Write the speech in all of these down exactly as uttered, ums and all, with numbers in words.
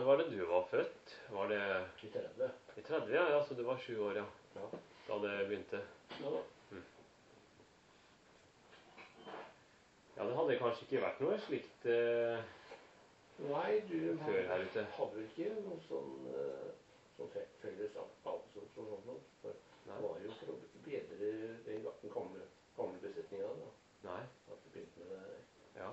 Når var det du var født? Var det I tredve. i tredve, ja, ja, så du var sju år, ja. Ja. Da det begynte. Ja da. Mm. Ja, det hadde kanskje ikke vært noe slikt eh, Nei, du før her ute. hadde vel ikke noe sånn, eh, sånn fe- felles avsats og sånt noe. For Nei. det var jo for å bedre den ga- den gamle, gamle besetningen da. Nei. At det begynte med det her. Ja.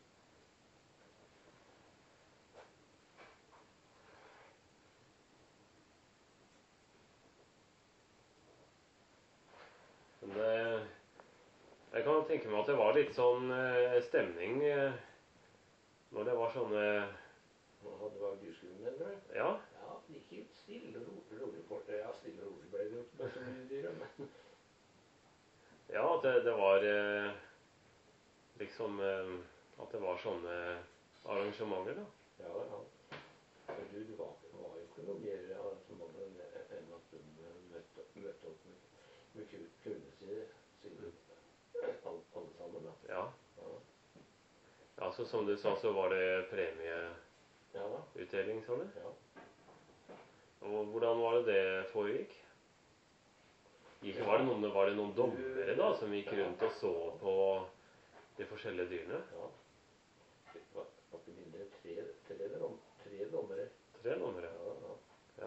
Men det, jeg kan tenke meg at det var litt sånn eh, stemning eh, når det var sånne Nå hadde det vært dyrskolen, mener du? Ja, Ja, det gikk helt stille og rolig, rolig for det. Ja, stille og rolig ble det jo ikke så mye dyr, men ja at det, det var eh, liksom eh, at det var sånne arrangementer, da. ja, ja. Men du, det var, det var jo ikke noe mer arrangement enn enn at de møtte, møtte opp med, med ku- kundene sine, sine alle, alle sammen, da. Ja. Ja, Ja, så som du sa, så var det ja da. premieutdeling, sa du? Ja. Og hvordan var det det foregikk? Gikk, var, det noen, var det noen dommere da, som gikk rundt og så på de forskjellige dyrene? Ja. Det var var ikke mindre enn tre, tre, dom, tre dommere. Tre dommere? Ja, ja. Ja.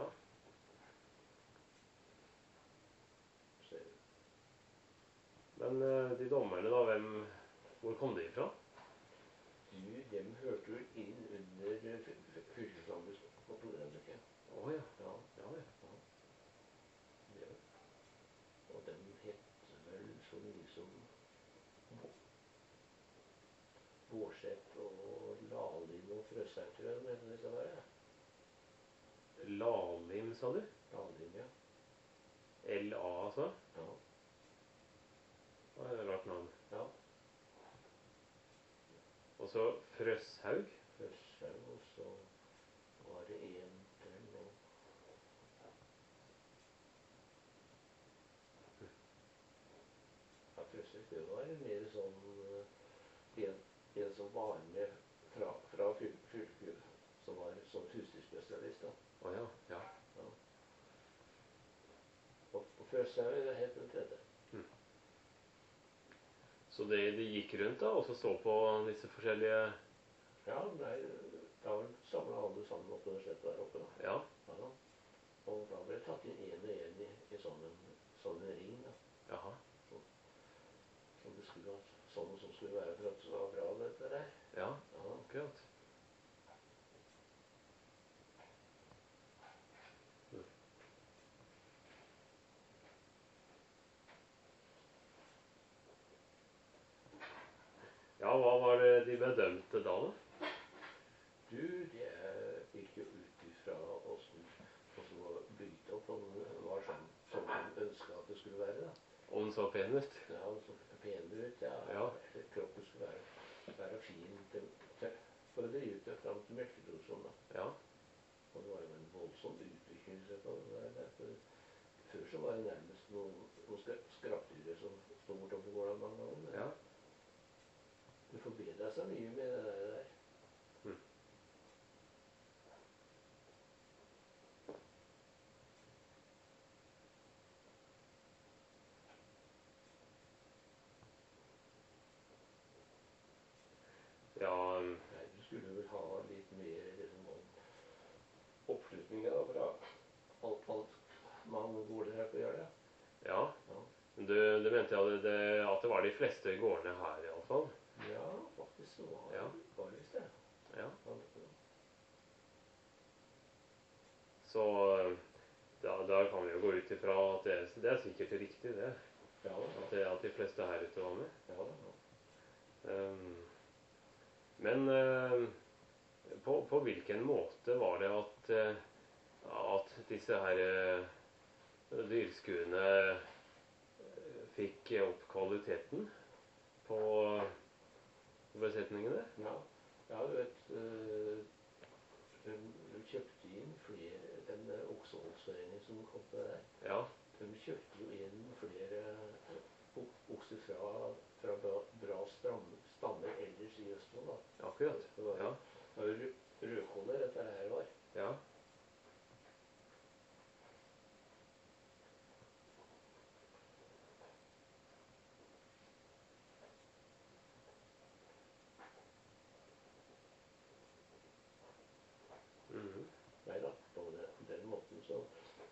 Ser du. Men eh, de dommerne da, hvem, hvor kom de fra? Du, dem hørte jo inn under fylkeslandbrukskontoret, tenker jeg. Å ja. Ja, Ja, ja. ja. Det, og dem het vel så mye som Bo- Bårdseth og Lalin og Frøshaug, tror jeg de heter disse der. Lalim, sa du? Lalin, ja. L A, altså? Ja, Det var et rart navn. ja. Og så Frøshaug. Frøshaug, og så var det en til nå. Ja, Frøshaug, det var mer sånn eh, en, en som var med fra, fra fyl- fylket, som var sånn husdyrspesialist, da. Å ja, ja. Ja. Og, og Frøshaug, det het den tredje. Så de, de gikk rundt da, og så så på disse forskjellige Ja, nei, da var det samlet alle sammen oppe på slettet der oppe, da. Ja, Ja, da. Og da ble det tatt inn en og en i, i sånn en, sånn en ring, da. jaha. Som det skulle, ha- sånn og sånn skulle være for at det var bra, dette der. Ja, Ja, akkurat. Ja, hva var det de bedømte da, da? du, det gikk jo ut ifra åssen åssen det var bygd opp, og det var sånn som de ønsket at det skulle være, da. Om den så pen ut? Ja, så pen ut, ja. Ja. Kroppen skulle være, være fin til, til, for å drive det fram til melkeproduksjon, da. Ja. Og det var jo en voldsom utvikling. Så på det der, for før så var det nærmest noen, noen skra- skrapdyr som stod bortover gården mange ganger. Ja. Det forbedret seg mye med det der. Mm. Ja, um, Nei, du skulle vel ha litt mer liksom, om oppslutninger da, fra alt, alt mange gårder her på Jeløya. ja. Ja. Men Du, du mente ja, det, det, at det var de fleste gårdene her i alle fall? ja, faktisk så var Ja. det var visst det. Ja. Ja. Så da, da kan vi jo gå ut ifra at det, det er sikkert riktig det. Ja, da. At, det, at de fleste her ute var med. Ja, da. Um, men uh, på, på hvilken måte var det at, uh, at disse her uh, dyrskuene uh, fikk opp kvaliteten på besetningene? Ja, ja, du vet, øh, de, de kjøpte inn flere, den der okseholdsforeningen som kom til det der, Ja, de kjøpte jo inn flere øh, okser fra, fra bra, bra stram, stammer ellers i Østfold, da. akkurat. Det var, Ja, det var jo rø- rødkåler dette her var. ja.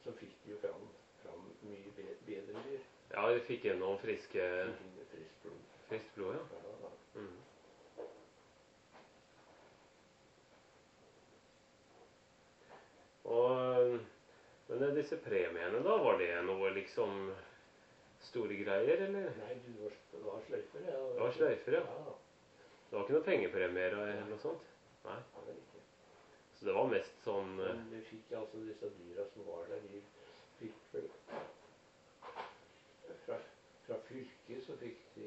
så fikk de jo fram, fram mye be, bedre dyr. Ja, vi fikk gjennom friske, Fikk inn friskt blod. friskt blod, ja. Ja, da. Mm. Og, men disse premiene da, var det noe liksom store greier, eller? Nei, du var, det var sløyfer, ja. Det var sløyfer, ja. Ja, Det var ikke noe pengepremier eller noe sånt? Nei. ja, det er ikke. Så det var mest sånn... Men vi fikk altså disse dyra som var der, de fikk vel fra, fra fylket så fikk de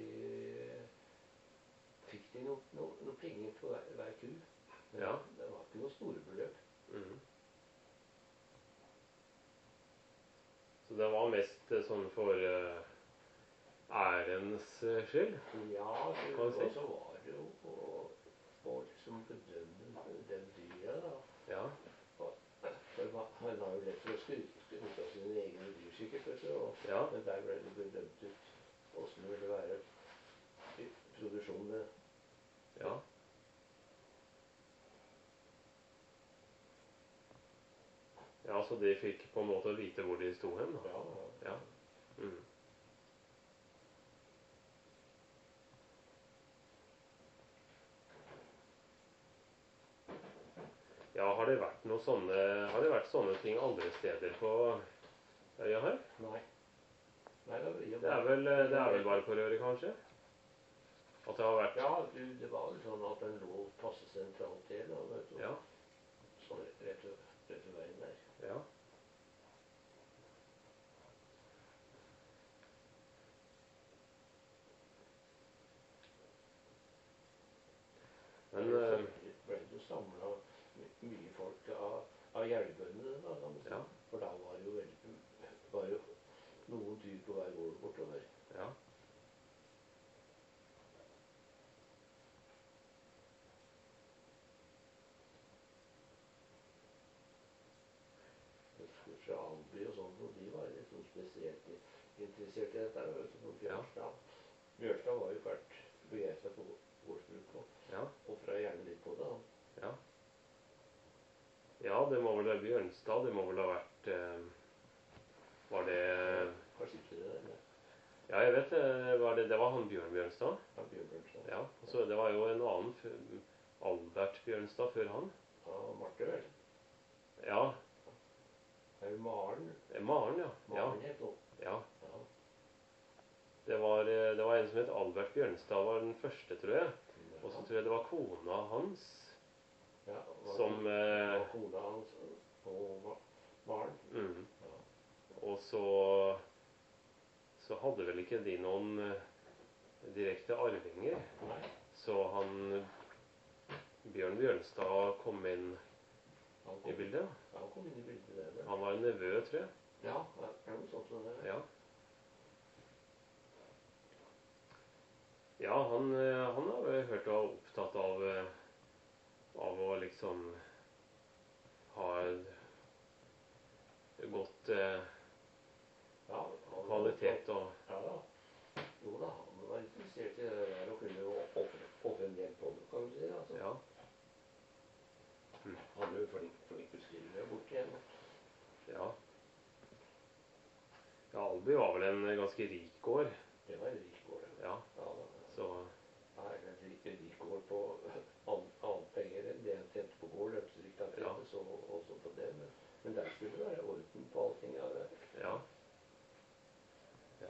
fikk de noe, noe, noe penger på hver, hver ku. Men Ja. det var ikke noe store beløp. Mm. Så det var mest eh, sånn for eh, ærens eh, skyld? Ja, det, Kan du si? og så var det jo å, å liksom bedømme den dyra, da. Ja. For man- han har jo lett for å skryte skryte av sine egne dyr, sikkert. vet du, Og, Ja. Men der ble det bedømt ut åssen det ville være i produksjonen med Ja. Ja, så de fikk på en måte vite hvor de sto hen, da. Ja, Ja. Mm. Ja, har det vært noe sånne, har det vært sånne ting andre steder på øya her? Nei. Nei, det, jeg Det er vel, det er vel bare på Røret, kanskje? At det har vært... Ja, du, det var vel sånn at den lå passe sentralt til, da, vet du. Ja. Sånn rett ved, rett ved veien der. Ja. Men... Der eh, ble det samla mye folk av, av jervbøndene, da, kan du si. Ja. For da var det jo veldig, var jo noen dyr på hver gård bortover. Ja. Fra Alby og sånn, og de var liksom spesielt interessert i dette. Vet du, på Bjørnstad. Bjørnstad var jo fælt begeistra for gårdsbruk og Ja. ofra gjerne litt på det. Han. Ja. Ja, det må vel være Bjørnstad. Det må vel ha vært... Eh, var det... Kanskje ikke det, eller? Ja, jeg vet det. Var det, det var han Bjørn Bjørnstad. Ja, Bjørn Bjørnstad. Ja, og så det var jo en annen, f- Albert Bjørnstad, før han. Ja, Marte vel. Ja, Er det Maren? eh, Maren, ja. Ja, Maren het hun. ja. Ja. Det var, eh, det var en som het Albert Bjørnstad, var den første, tror jeg. Og så tror jeg det var kona hans Ja, var, som... Eh, var kona hans og Ma- Maren. mm, Ja. og så... Så hadde vel ikke de noen eh, direkte arvinger. Nei. Så han... Bjørn Bjørnstad kom inn Han i kom, bildet. han kom inn i bildet der. vel? Han var en nevø, tror jeg. Ja, det er noe sånt som det. er. Ja. Ja, han, eh, han har jo hørt og opptatt av, eh, av å liksom ha et godt eh, Ja, han var kvalitet og... Ja da. Jo da, han var interessert i det der og kunne jo ofre ofre en del på det, kan du si. Altså. Ja. Han er jo flink, flink beskriver borti igjen. Ja. Ja, Alby var vel en ganske rik gård. Det var en rik gård. Ja, Ja da. så... Ja, en rik, en rik gård på an- annet penger enn det han tjente på gård. Løpsrikt han Ja. tjente så også på det. Men, men der skulle det være orden på allting. Ja, det. Ja. Ja.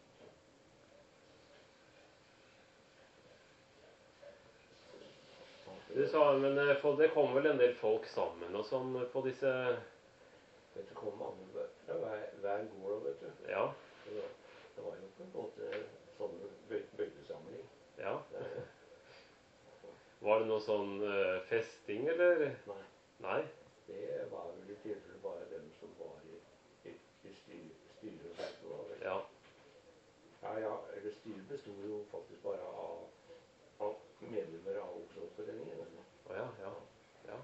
Du sa, men eh, for det kom vel en del folk sammen og sånn på disse... Vet du, kom mange fra hver, hver gård, vet du. Ja, Så det, det var jo på en måte sånn bøy- bøytesamling. ja. Det- Var det noe sånn eh, festing, eller? Nei, Nei? det var vel i tilfelle bare dem som var i, i, i styr, styret og sånt. da, vel. Ja. Ja, ja, eller styret bestod jo faktisk bare av, av medlemmer av Oppsalsforeningen. eller? Å ja, ja. Ja.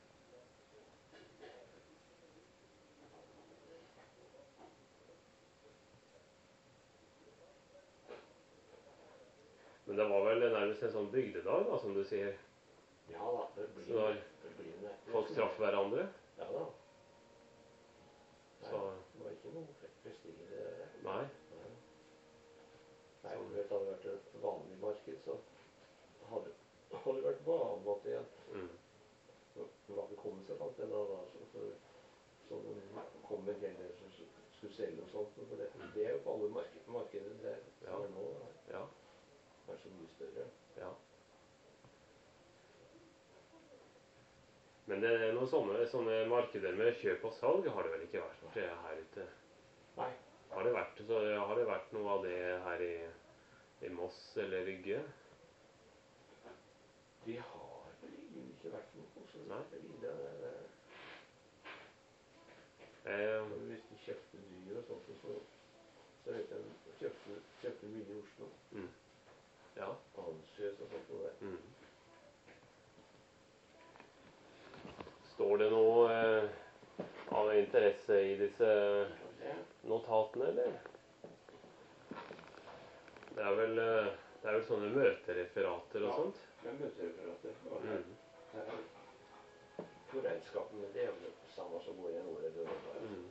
Men det var vel nærmest en sånn bygdedag, da, som du sier. Ja da, det blir, Så det blir ne- folk traff hverandre. Ja da. Så, det var ikke noe prestige i det der. nei. Nei. Nei, du vet, hadde det vært et vanlig marked, så hadde hadde det vært vanlig at det Mm. det var ikke kommet så langt ennå, da. Så, så, så de kom med gjelder som skulle selge og sånt. For det, det er jo på alle mark markeder det som Ja. er nå. Da. Ja. Kanskje mye større. Ja. Men det er noen sånne, sånne markeder med kjøp og salg har det vel ikke vært det her ute? Nei. Har det vært, så har det vært noe av det her i, i Moss eller Rygge? Det har vel egentlig ikke vært noe så Nei. videre. Det, Eh, det, hvis de kjøpte dyr og sånt, så, så vet jeg de kjøpte, kjøpte mye i Oslo. mm. Ja. Ansjøs og sånt. Og det. Mm. Står det noe eh, av interesse i disse notatene, eller? Det er vel, eh, det er vel sånne møtereferater og Ja. sånt? Det er møtereferater. Og her, Mm. her, på regnskapene, det er jo det samme som går igjen året etter år. Mm.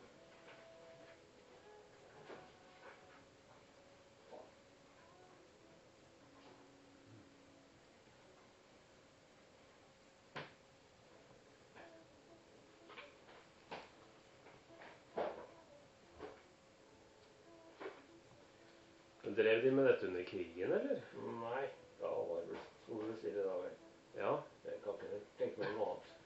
Drev de med dette under krigen, eller? Nei, da var det store stille da vel. Ja. Jeg kan ikke tenke meg noe annet.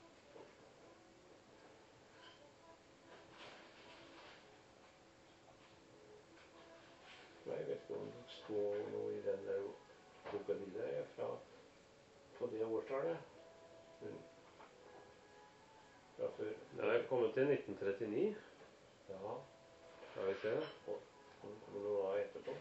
Nei, jeg vet ikke om det står noe i den der boka di der jeg, fra på det årtallet. Men fra før. Det er kommet til nitten trettini. Ja, Skal vi se. og og det kommer noe da etterpå.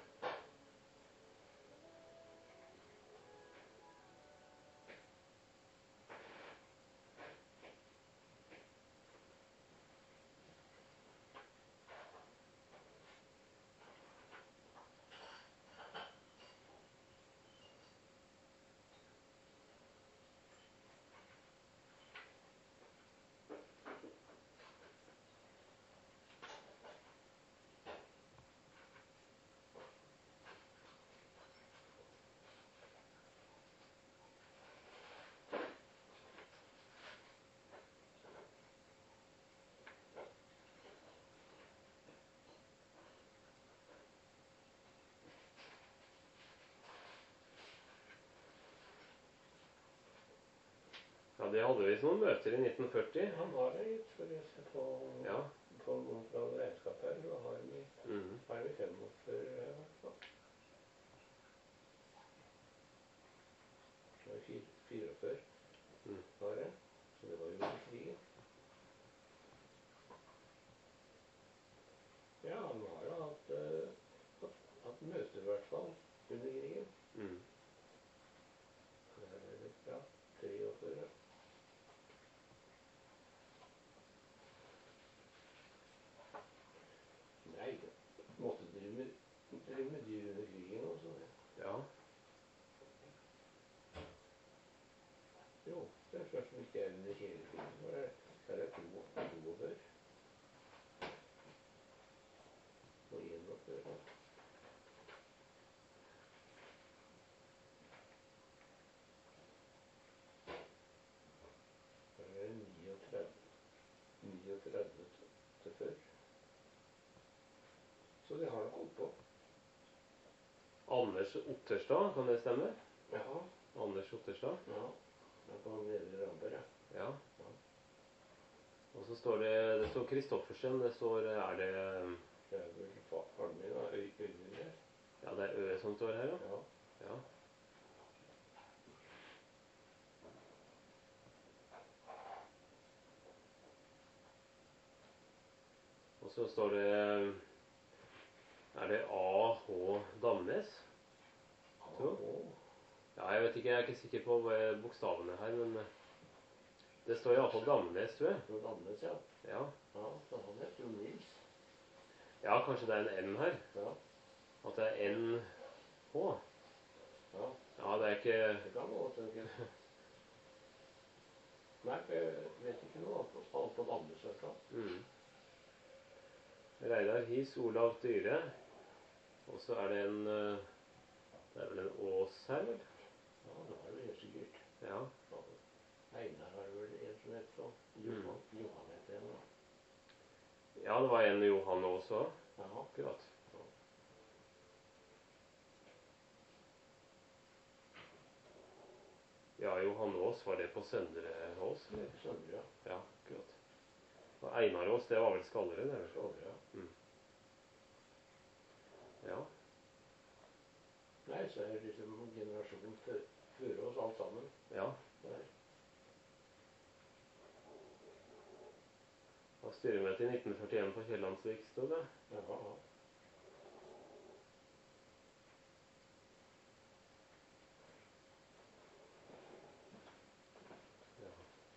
Ja, de hadde visst noen møter i nitten førti. Han har det litt, for jeg ser på, Ja. på noen fra regnskapet her, så har vi, Mm. har vi femogfyrre her, i hvert fall. Det var fire- fireogfyrre Mm. var det, så det var jo under krigen. Ja, han har jo hatt, eh, hatt, hatt møter i hvert fall under krigen. Mm. Det er vel, ja, treogfyrre. Nei, måtte drive med, drive med dyr under krigen også. Ja. Jo, det er først som ikke er under hele krigen, så er, så er det to, toogfyrre. Og enogfyrre. Så er det niogtredve. niogtredve til før. Så det har nok holdt på. Anders Otterstad, kan det stemme? Jaha, Anders Otterstad. ja. Det er på Nedre Ramberg, ja. Ja. Ja. Og så står det, det står Kristoffersen, det står, er det, Det er vel fa- faren min, da, Øy- Øyvind der. ja, det er Ø som står her, ja. Ja. Ja. Og så står det, er det A H Damnes? Jo. Å, Ja, jeg vet ikke, jeg er ikke sikker på hva bokstavene her, men eh, det står i hvert fall Damnes, tror jeg. det Dannes, ja. Ja. Ja, så han heter jo Nils. Ja, kanskje det er en N her. Ja, At det er N H. ja. Ja, det er ikke, Det kan gå, tenker jeg. Nei, for jeg vet ikke noe annet på, annet på Dannes, i hvert fall. mm. Reidar His, Olav Dyre. Og så er det en eh, Det er vel en Ås her, vel? Ja, det var det helt sikkert. Ja. Ja. Einar har vel en som heter sånn. Johan, Mm. Johan heter en da. Ja, det var en Johan også. Ja. Akkurat. Ja, Johan Aas, var det på Søndre Ås, eller? Søndre, ja. Ja, akkurat. Og Einar Aas, det var vel Skalleren, det vel? Skåre, ja. Mm. Ja. Nei, så er det liksom generasjonen før, før oss alt sammen. Ja. Der. Det var styremøte i nitten førtien på Kiellandsvik, stod det. Ja, ja. Ja.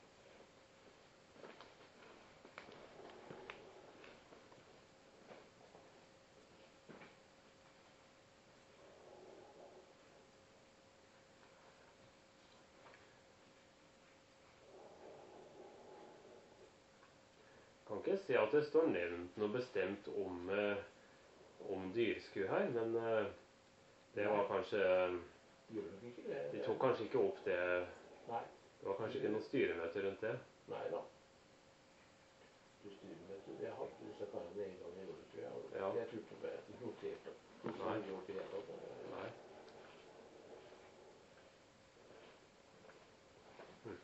Kan ikke se at det står nevnt noe bestemt om, eh, om dyrsku her, men eh, det var kanskje Gjør nok ikke det. De tok kanskje ikke opp det. Nei. Det var kanskje ikke noe styremøte rundt det. Nei da. Du styremøte, det hadde disse karene en gang i året, tror jeg. Ja. Jeg tror ikke det er notert det. Nei. Gjort det hele tatt. Nei. Hm.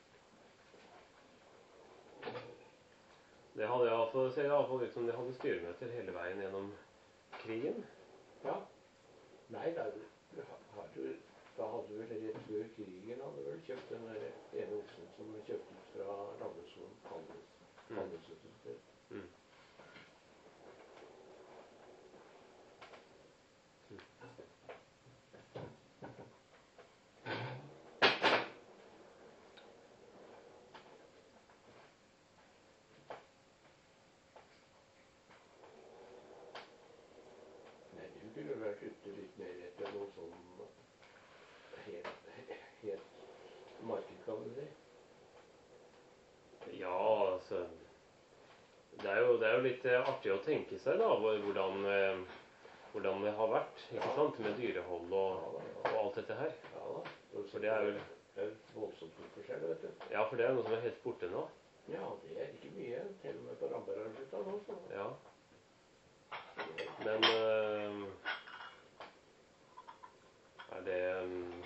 Det hadde i hvert fall, ser i hvert fall ut som de hadde styremøter hele veien gjennom krigen. Ja. Nei, da, du, har du, da hadde du vel rett før krigen hadde vel kjøpt den der ene oksen som kjøpte ut fra landbruksskolen, handels, Mm. handelsinstituttet. Mm. Nei, du kunne vært ute litt mer etter noe sånn helt, helt marked, kan du si. Ja, altså det er, jo, det er jo litt eh, artig å tenke seg da, hvor- hvordan, eh, hvordan det har vært, ikke sant, med dyrehold og, og alt dette her. Ja da. For det er vel- Det er voldsomt stor forskjell, vet du. Ja, for det er noe som er helt borte nå. Ja, det er ikke mye. Til og med på Rambergslutta nå, så. Ja, Det- men eh, er det mm,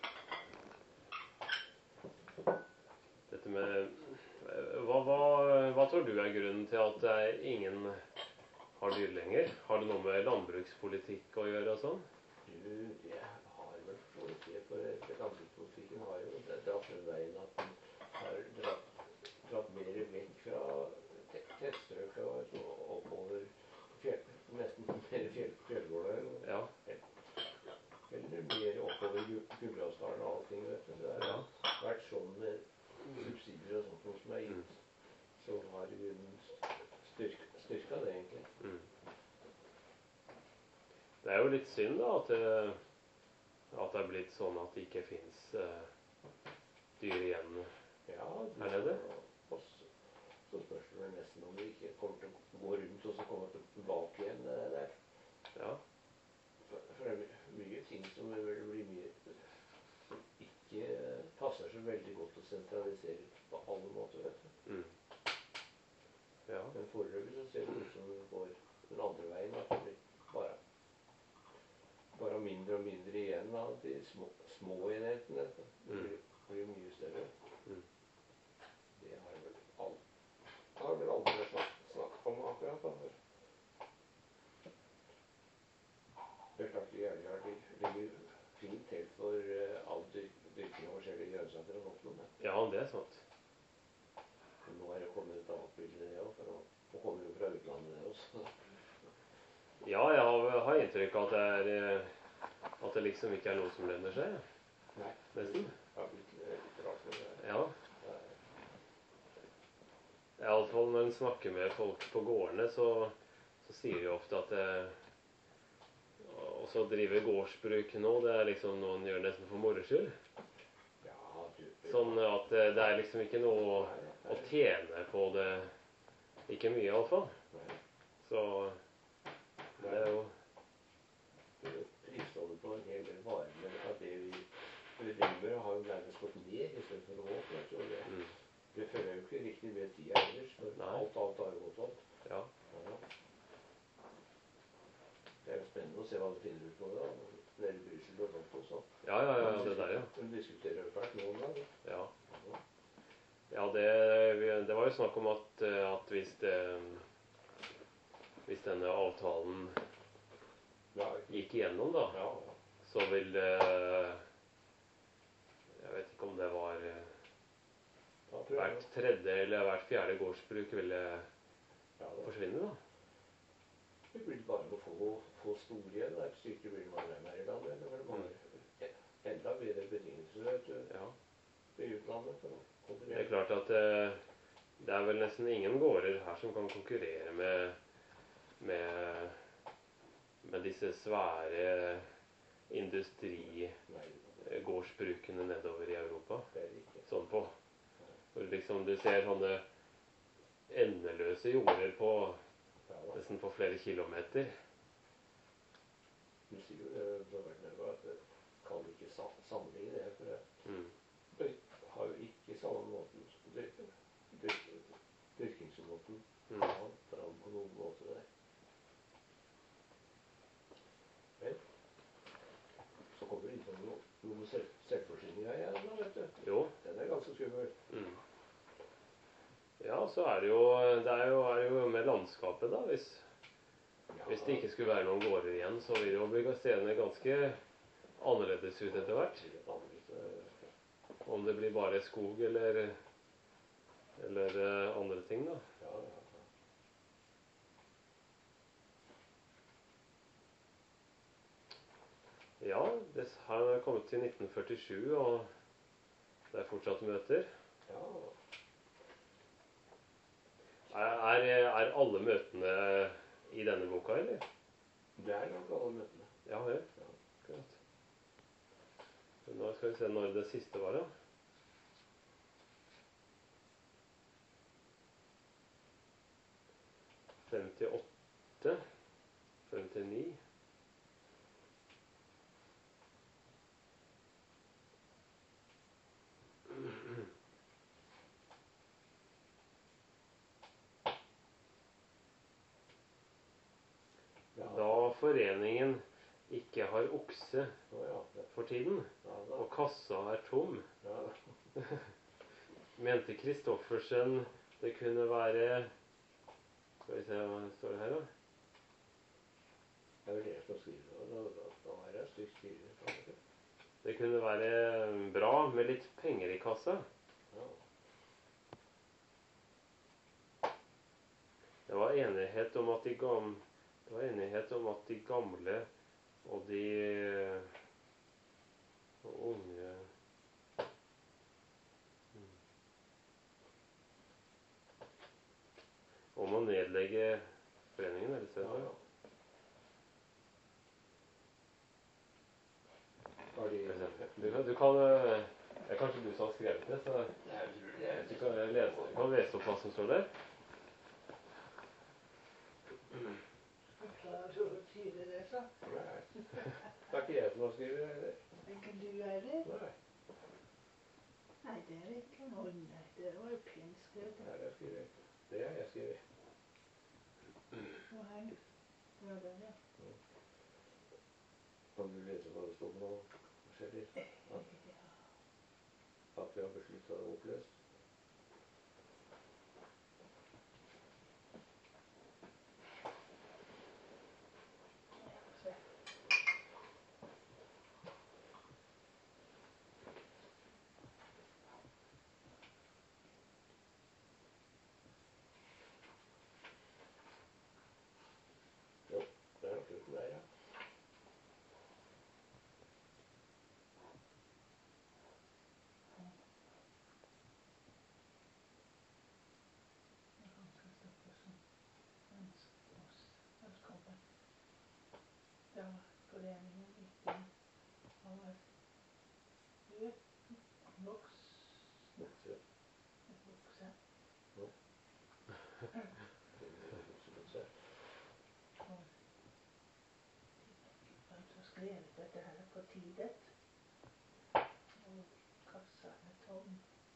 dette med eh, hva, hva, hva tror du er grunnen til at eh, ingen har dyr lenger? Har det noe med landbrukspolitikk å gjøre og sånn? Du, det har vel for så vidt det, for det- landbrukspolitikken har jo det- dratt den veien at den har dratt, dratt mer vekk fra te- tettstrøk og så oppover fjell, nesten mer fjell, fjellgårder. Ja, Eller mer oppover Gu- Gudbrandsdalen og allting, vet du. Det har ja. vært sånn med subsidier og sånt noe som er Mm. gitt. Så har grunnen styrk, styrka det, egentlig. Mm. Det er jo litt synd da, at det, at det er blitt sånn at det ikke finnes eh, dyr igjen. Ja, Er det det? Og så, så spørs det vel nesten om det ikke kommer til å gå rundt og så komme tilbake igjen det der. Ja, For, for det er my- mye ting som vil bli mye som ikke passer så veldig godt å sentralisere på alle måter, vet du. mm. Ja, Men foreløpig så ser det ut som det går den andre veien. At det blir bare, bare mindre og mindre igjen av de små, små enhetene. vet du. Det blir, blir mye større. Mm. Det har vel all, har vel aldri snakket snakk om akkurat. Da. Det er klart de gjerder ligger fint til for uh, all dyr- dyrking av forskjellige grønnsaker og sånt. Men ja, det er sant. Men nå er det kommet et annet bilde, det òg. For å, å komme jo fra utlandet, det også. Ja, jeg har, har inntrykk av at det, er, eh, at det liksom ikke er noe som lønner seg. Nei. Nesten. Det har blitt eh, litt rart med det. Ja, Det er- i alle fall når en snakker med folk på gårdene, så, så sier de ofte at det, og så drive gårdsbruk nå, det er liksom noe en gjør nesten for moro skyld. Ja, du, Sånn at det, det er liksom ikke noe å, Nei, å tjene på det. Ikke mye i alle fall. nei. Så Det er jo Prisholdet på en hel del varer, men at det vi vi driver med, har jo nærmest gått ned istedenfor å gå opp. Jeg tror det, mm, det følger jo ikke riktig med tida ellers, for Nei. alt annet har jo gått opp. ja. Ja. Det er jo spennende å se hva du finner ut på det. da. Nede i Brussel og sånt også. Ja, ja, ja, det der, ja. De diskuterer jo fælt noen gang. Ja, Ja. ja det, vi- det var jo snakk om at, eh, at hvis, det, hvis denne avtalen Ja, gikk igjennom, da, ja, så vil eh, Jeg vet ikke om det var eh, da tror jeg hvert tredje eller hvert fjerde gårdsbruk ville ja, da. forsvinne, da. Det blir bare å få, få store igjen. Det er ikke sikkert det blir mange av dem her i landet. Det blir mange enda bedre betingelser vet du, Ja. i utlandet for å Det er konkurrere. klart at eh, det er vel nesten ingen gårder her som kan konkurrere med, med, med disse svære industrigårdsbrukene Nei, nedover i Europa. det er det ikke. Sånn på. Hvor liksom du ser sånne endeløse jorder på Ja, da. nesten på flere kilometer. Du sier jo det, så vært nede, at det kan ikke sa- sammenligne det, for det Mm. det har jo ikke samme måten som dyrker. Dyrk- Dyrkingsmåten Mm. har han fram på noen måte der. Men så kommer det inn på noe, noe med selv, selvforsyninga igjen, da, vet du. Jo. Den er ganske skummel. Mm. Ja, så er det jo Det er jo, er jo med landskapet, da. Hvis, Ja, hvis det ikke skulle være noen gårder igjen, så vil det jo bli seende ganske annerledes ut etter hvert. det er annerledes, eh, Om det blir bare skog eller, eller eh, andre ting, da. Ja, ja, ja. Ja, det her er kommet til nitten førtisju, og det er fortsatt møter. Ja, Er, er, er alle møtene i denne boka, eller? det er nok alle møtene. Ja vel. Akkurat. Nå skal vi se når det siste var, da. femtiåtte. femtini. Ja, Da foreningen ikke har okse å ja, det, for tiden, ja, da, og kassa er tom, ja, mente Kristoffersen det kunne være Skal vi se hva det står her, da. det er vel det som skriver det. Da, da, da er det stygt skrivet. kanskje. Det kunne være bra med litt penger i kassa. Ja, Det var enighet om at de gamle, det var enighet om at de gamle og de og unge mm. Om å nedlegge foreningen, eller ja, stedet. ja. Har de, Du kan, du kan eh, Det er kanskje du som har skrevet det, så Nei, jeg tror det er du kan lese, du kan lese opp hva som står der. Jeg klarer ikke å tyde det, så. Nei, det er ikke jeg som har skrevet det heller. Ikke du heller? Nei, Nei, det er ikke noe. Nei, det var jo pent skrevet. det er jeg skrevet. Det er jeg skrevet. Og her. Det var den, ja. Kan du lese hva det står på noe forskjellig? Ja. At vi har besluttet det oppløst? Se. Jo, det er nok slutten der, ja. Hans Kristoffersen. Hans oss. Velkommen. Det var foreningen ikke har økt voks. Vokse. Vokse. Det er vokse, vokse. skrevet dette her på tidet. Og kassa er tom,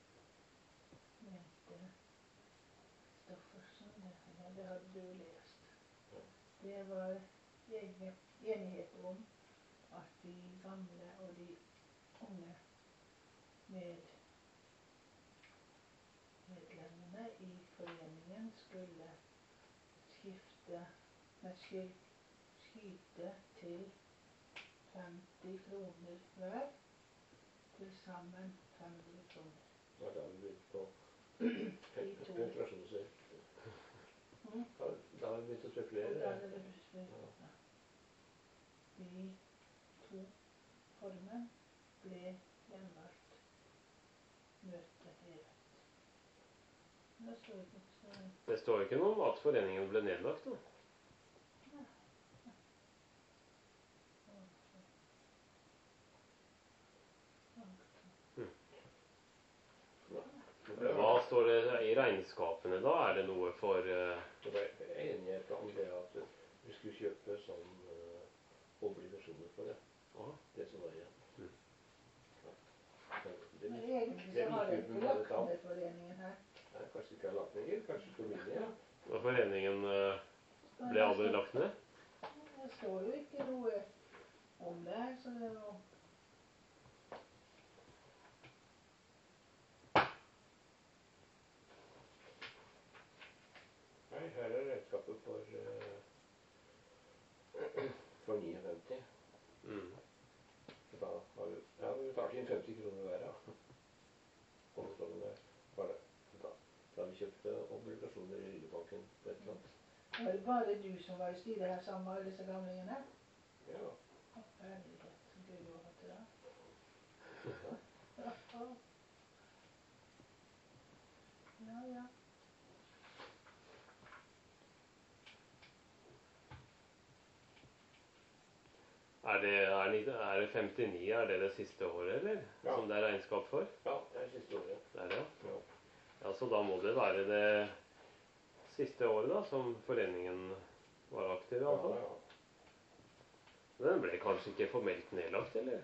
mente Stoffersen. Ja, det hadde du lest. Det var enig- enighet om at de gamle og de unge med medlemmene i foreningen skulle skifte med sky, skyte til femti kroner hver, til sammen fem hundre kroner. Det var da vi begynte på De to. pensjonssøk. Mm. Da, da har vi begynt å Og spekulere. da er det beslut- ja. De to formen ble gjenvalgt. Møtet hevet. Men det står ikke så... Det står ikke noe om at foreningen ble nedlagt, da. Det ble, Hva står det i regnskapene da? Er det noe for eh, det ble enighet om det at vi skulle kjøpe sånn uh, obligasjoner for det. Aha. Det som var igjen. Mm. Ja. Men det, Men det, egentlig det så har gikk jeg ut ikke med alle lagt tall. ned foreningen her. Nei, kanskje ikke har lagt ned helt, kanskje skal begynne igjen. når foreningen eh, ble aldri lagt ned? Det står jo ikke noe om det her, så det er jo... Nei, her er regnskapet for, uh, for femtini. Mm. Så da har vi, ja, vi tar inn femti kroner hver, ja. Og så der, var det, da, da vi kjøpte obligasjoner i Rydebanken på et eller annet. Var det bare du som var i styret her sammen med alle disse gamlingene? Ja, Å, herlighet, så gøy du har hatt det da. ja. Ja, ja. ja. Er det, er, ni- er det femtini, er det det siste året, eller? Ja. Som det er regnskap for? Ja, det er siste året. Det er det, ja. Ja. Ja, så da må det være det siste året da, som foreningen var aktiv i alle Ja, fall. ja. Den ble kanskje ikke formelt nedlagt, eller?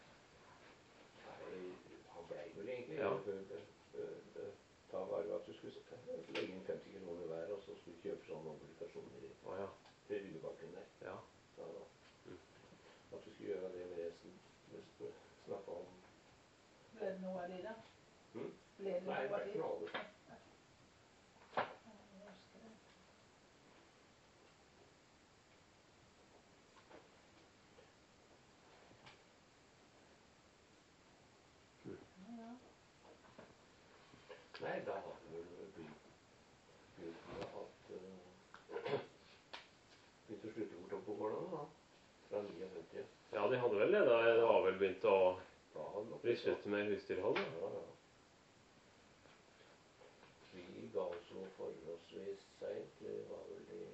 Nei, han ble vel egentlig. Ja. Da var det at du skulle legge inn femti kroner hver, og så skulle du kjøpe sånne obligasjoner i Å ja, Rydebanken der. ja. Da, Mm. at du skulle gjøre det med resten. Vi snakket om... Ble det noe av de da? Hm? Ble det Nei, det noe ble av de? ikke noe av det. Ja, jeg husker det. Ja, ja. Nei, da hadde vi vel begynt, begynt med at uh, begynte å slutte bort på gårdene da. Fra femtini. Ja, de hadde vel det da. Det var vel begynt å Da hadde nok bli slutt med husdyrhold. da. Ja, ja. Vi ga oss noe forholdsvis seint. Det var vel i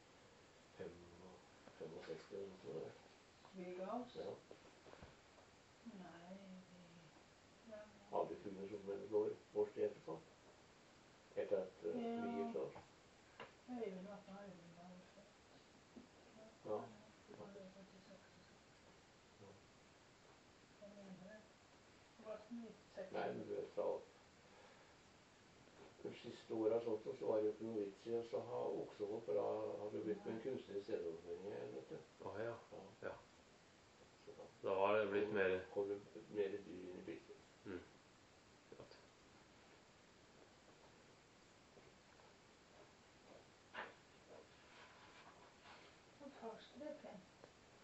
femogseksti eller noe sånt. Vi ga oss? Ja. Nei, vi... Ja, ja. Hadde vi funnet som en år, års tid etterpå. Etter at uh, Ja. vi gikk oss. Øyvind var på Øyvind var vel født. Ja. Det var det førtiseks og sånn. Ja. Jeg mener det. Det var ikke mye seksti. Nei, men du vet da, de siste årene sånt, så var det jo ikke noe vits i å ha oksehold, for da hadde det blitt med en kunstig stedoverføring igjen, vet du. Å ja. Ja. Ja. Så da Da var det blitt mer... kom det mer dyr inn i bildet. Mm. Godt. Og farskrev pent.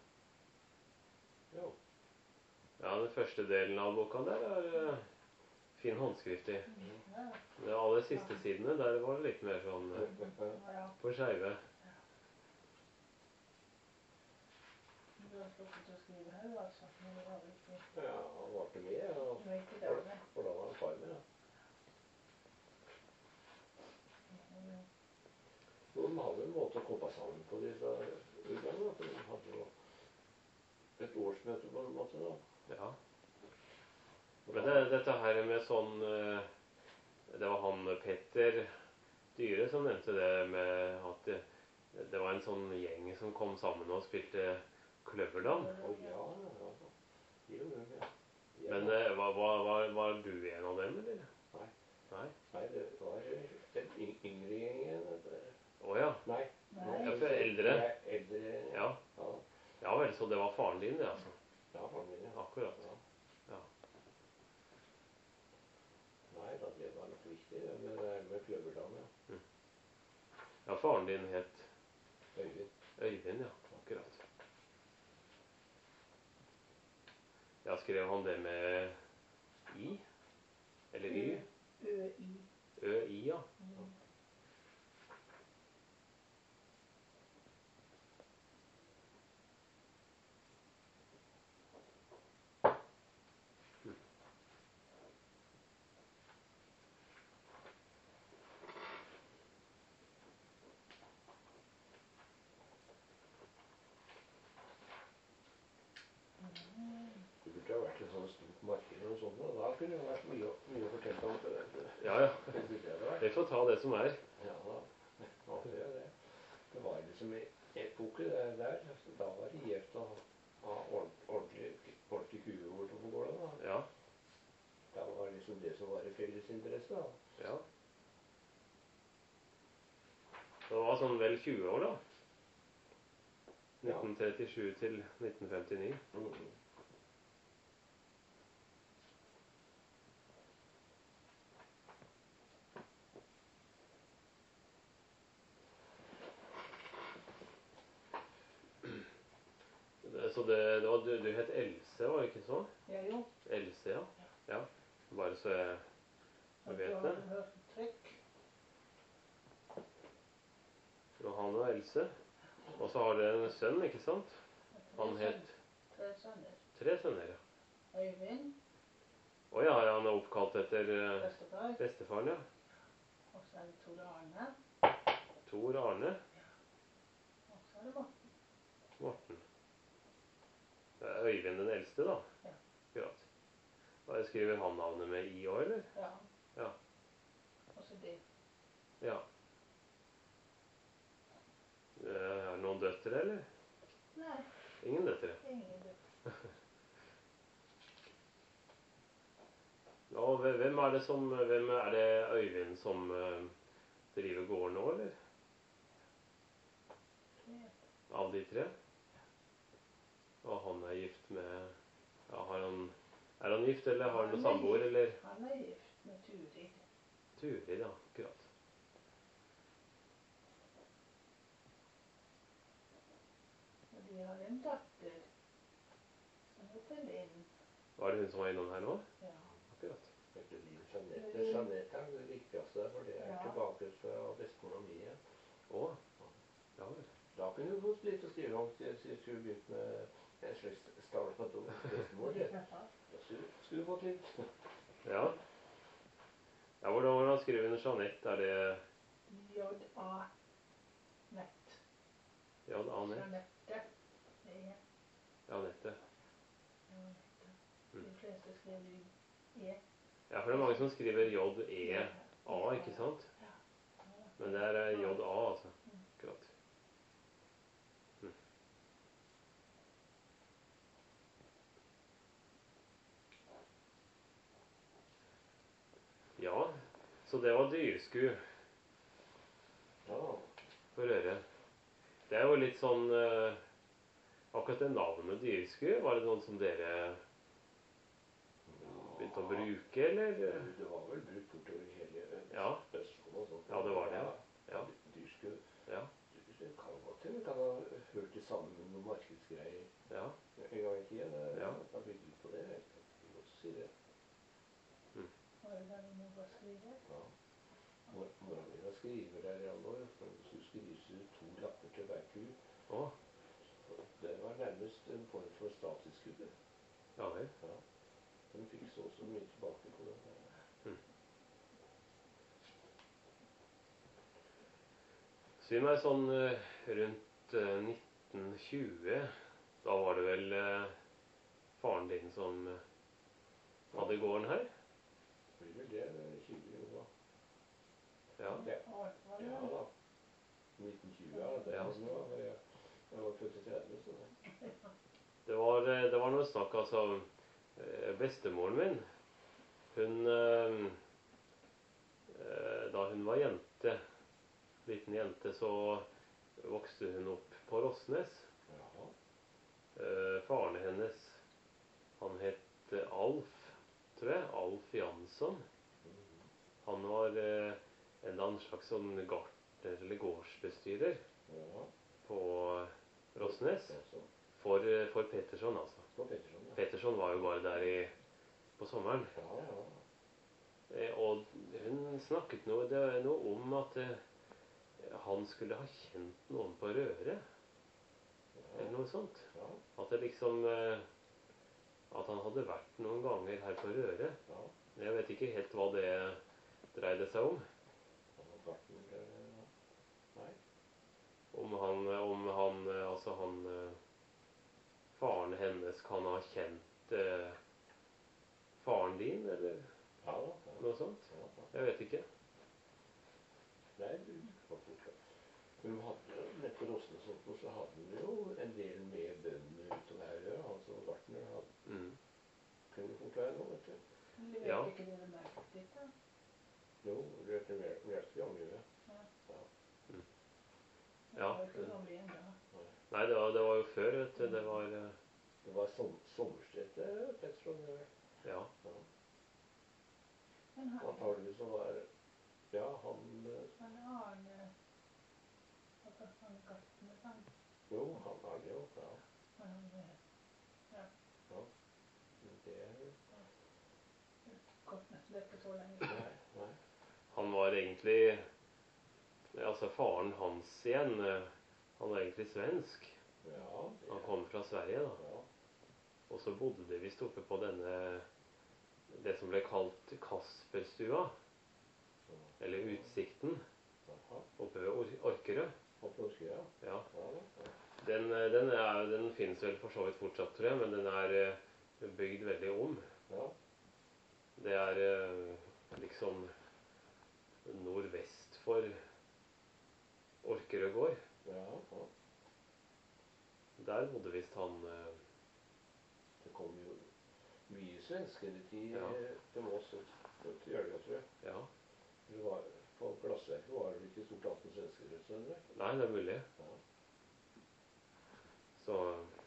Ja. Ja, den første delen av boka der er eh, fin håndskrift i. Ja, De aller siste sidene, der var det litt mer sånn eh, ja, ja. for skeive. Du har sluttet å skrive her, altså. Men det var vel ikke... Ja, han var ikke med, ja. Det var ikke For, der, nei. for da var han far med, ja. Ja, Noen hadde en måte å komme sammen på disse utgangene, for de hadde jo et årsmøte på en måte da. Ja. Men det, dette her med sånn eh, Det var han Petter Dyre som nevnte det med at det, det var en sånn gjeng som kom sammen og spilte Kløverdam. Å ja, ja. Jo, jo, ja. Jeg Men var- eh, var, var, var, var du en av dem, eller? Nei. Nei? Nei, det var den yng- yngre gjengen. vet du. Å ja. Nei. Nei. Ja, for eldre. Jeg er eldre. Ja. Ja, Ja vel, så det var faren din, det, altså. ja faren min, ja. Akkurat. Ja. Ja. Nei da, det var nok viktig, det med, det med Kløverdam, ja. Ja, faren din het Øyvind. Øyvind, ja. Akkurat. Ja, skrev han det med I? Eller Y? Ø-i. Ø-I, ja. Mm. Det burde ha vært et sånt stort marked og sånt, og da kunne det vært mye, å- mye å fortelle om. Det, det, Ja, ja. det burde det ha vært. Vi får ta det som er. Ja da, ja, det er det. Det var liksom i epoke det der. Da var det gjevt å ha ord- ordentlig, ordentlig kuehår på gården. Da. Ja. Da var liksom det som var i felles interesse. Da. Ja. Det var sånn vel tjue år, da. Ja. nitten trettisju til nitten femtini. Mm. Det- Så det, det var, du, du het Else, var det ikke så? Ja, jo. Else, ja. Ja. Bare så jeg jeg Og vet så har det. du hørt trykk. Johanne og Else. Og så har dere en sønn, ikke sant? Tre Han het sønn- Tre sønner. tre sønner, ja. Øyvind, Å ja, ja, han er oppkalt etter eh, bestefar. bestefaren, ja. Og så er det Tor Arne. Tor Arne. Og så er det Morten. Morten. Det er Øyvind den eldste, da. Ja. Akkurat. Da skriver han navnet med I òg, eller? Ja. Ja. Og så det. Ja. Eh, Er det noen døtre, eller? Nei, Ingen døtre. ingen det. Ja, og hve- hvem er det som Hvem er det Øyvind som eh, driver gården nå, eller? Tre. Av de tre? Og han er gift med Ja, har han Er han gift, eller har han noen Han er samboer, gift. eller? Han er gift med Turid. Turid, ja. Akkurat. Og de har en datter som heter Linn. Var det hun som var innom her nå? Ja. Akkurat. Heter Linn Jeanette. Jeanette er det viktigste, for det er Ja. tilbake fra bestemora mi. Ja. Å. Ja vel. Da kunne du fått litt å skrive om hvis du skulle begynt med en slags start på bestemor. det. Da skulle skulle du fått litt. Ja. Ja, Hvordan var det han skriver under Jeanette? Er det J-A. Nett. J-A-N-E? Jeanette. E. Janette. Jeanette. Mm. De fleste skriver E. Ja, for det er mange som skriver J-E-A, ikke sant? Men det er eh, J-A, altså. Akkurat. Mm. Ja, så det var dyrsku. Ja. Få høre. Det er jo litt sånn eh, Akkurat det navnet dyrsku, var det noen som dere begynte å bruke, eller? Det var vel brukt bortover hele Øst- Ja. Østfold og sånt. Ja, det var det, ja. Ja. Dyrsku. Ja. Det kan godt hende kan ha hørt det samme med noen markedsgreier Ja. en gang i tida. Det Ja. har bygd ut på det. Jeg kan godt si det. Og er det noe å skrive? Ja. Mor, mora mi var skriver der i alle år. For det skulle skrives ut to lapper til hver ku. Å, Det var nærmest en form for statstilskudd. ja vel. Ja. De fikk så og så mye tilbake på det. Si meg sånn eh, rundt eh, nitten tjue, da var det vel eh, faren din som eh, hadde gården her? Blir vel det tjue år, da. Ja. Det, Var var det ja vel? da. nitten tjue, ja. Det Ja. var, det var, jeg, jeg var født i tretti, så det. Det var, eh, det var noe snakk, altså. eh, Bestemoren min, hun eh, eh, Da hun var jente, liten jente, så vokste hun opp på Rossnes. Jaha. Eh, Faren hennes, han het eh, Alf, tror jeg. Alf Jansson. Mhm. Han var eh, en eller annen slags sånn gartner eller gårdsbestyrer Ja. på Rossnes. Jaså. For, eh, for Peterson, altså. På Petterson, ja. Peterson var jo bare der i, på sommeren. Ja, ja. Eh, Og hun snakket noe, det er noe om at eh, han skulle ha kjent noen på Røret, eller Ja. noe sånt. Ja. At det liksom eh, At han hadde vært noen ganger her på Røret. Ja. Jeg vet ikke helt hva det dreide seg om. Han var gartner, eh, ja. Nei. Om han, om han eh, altså han eh, faren hennes kan ha kjent eh, faren din, eller Ja da. Ja. noe sånt. Ja, ja. Jeg vet ikke. Nei, du var fort, ja. Men de hadde, nede på Rossnes og sånt, så hadde de jo en del med bøndene utover her. Ja. Han som var gartner hadde, Mm. kunne fort være noe, vet du. Leverte Ja. ikke dere merke til det? Jo, det er mer, mer til Angere. Ja. Ja. Det Ja. var jo ikke gamle igjen da. Nei. Nei, det var, det var jo før, vet du. Det var eh, Det var som, sommerstretet, Petterson. det var- Ja. Ja. Men han, Antageligvis så var ja, han eh, han Arne, altså han gartner, han, Jo, han er det jo. Ja. han eh, Ja. Men det gått nesten ikke så lenge. Nei. Nei. Han var egentlig Altså, faren hans igjen, eh, han var egentlig svensk. Ja, det, Han kom fra Sverige, da. ja. Og så bodde de visst oppe på denne det som ble kalt Kasperstua, Så, eller Utsikten, Jaha. oppe ved Or Orkerø. Og påske, ja. Ja. Ja, da, ja. Den, eh, den, er, den finnes vel for så vidt fortsatt, tror jeg, men den er eh, bygd veldig om. Ja. Det er eh, liksom nordvest for Orkerø gård. Ja, ja. Der bodde visst han eh, Det kom jo mye svensker til, Ja. til Moss og og til Jølga, tror jeg. Ja. Det var, på glassverket var det ikke stort atten svensker, skjønner du. Nei, det er mulig. Ja. Så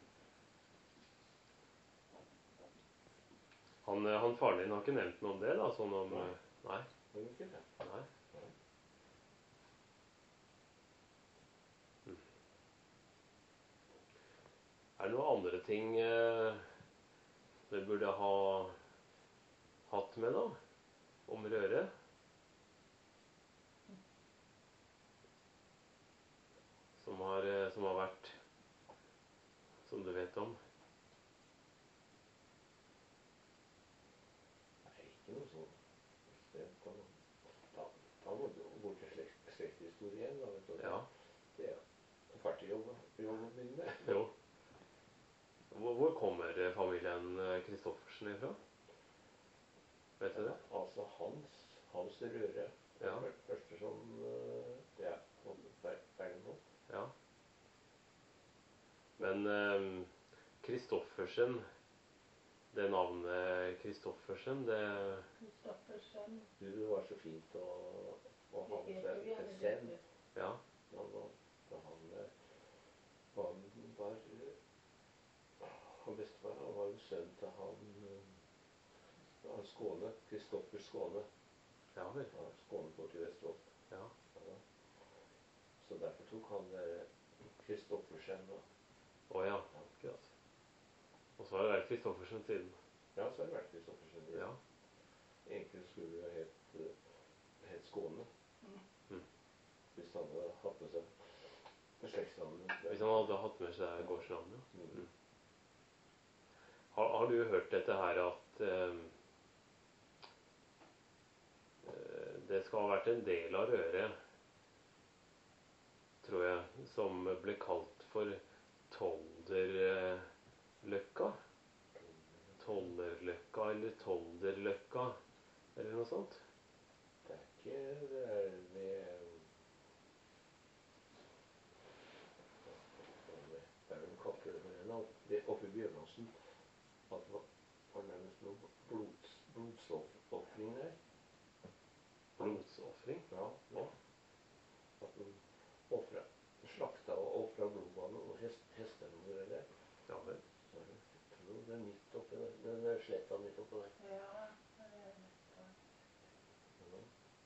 han, eh, han faren din har ikke nevnt noe om det, da? Sånn om Nei. eh, Nei. Men ikke det. Nei. Nei. Er det noen andre ting eh, vi burde ha hatt med, da? Om Røret? Som har, eh, som har vært Som du vet om? Nei, ikke noe sånn. Det kan man ta, ta må du gå til slekt, slektshistorie igjen, da, vet du. Ja. Det er ferdig jobb, jobb å begynne med. Jo. Hvor, hvor kommer eh, familien Kristoffersen ifra? Vet du det? Altså Hans, Hans Røre. Det Ja. var det første som eh, det er på ferdig nå. Ja. Men eh, Kristoffersen, det navnet Kristoffersen, det Kristoffersen, Du, det var så fint å, å ha det med heter jo seg gjerne en send. dette. Ja. Da, da, da han eh, var, var eh, han bestefar han var jo sønn til han, eh, han Skåne, Kristoffer Skåne. Ja vel. Ja, Skåne på til Vestfold. Ja. Ja. Så derfor tok han eh, Kristoffersen. da. Å ja. Akkurat. Og så har det vært Kristoffersen siden. Ja, så har det vært Kristoffersen. Ja. Egentlig skulle det hett eh, het Skåne. Mm. Hvis han hadde hatt med seg slektsnavnet. Hvis han hadde hatt med seg gårdsnavnet. Mm. Mm. Har, har du hørt dette her at eh, eh, det skal ha vært en del av Røret, tror jeg, som ble kalt for Tolderløkka? Tollerløkka eller Tolderløkka, eller noe sånt? Det er ikke det er med Hva er det de kaller det for noe? Det er oppe Bjørnåsen at det var, var nærmest noe blod, blodstoffofring der. Blodsofring? Ja, ja. At de offra, slakta og ofra blod av noen hest, hester og noe der. Ja vel. Så jeg tror det er midt oppi der. Den der sletta midt oppi der. Ja, det er litt bra. Ja.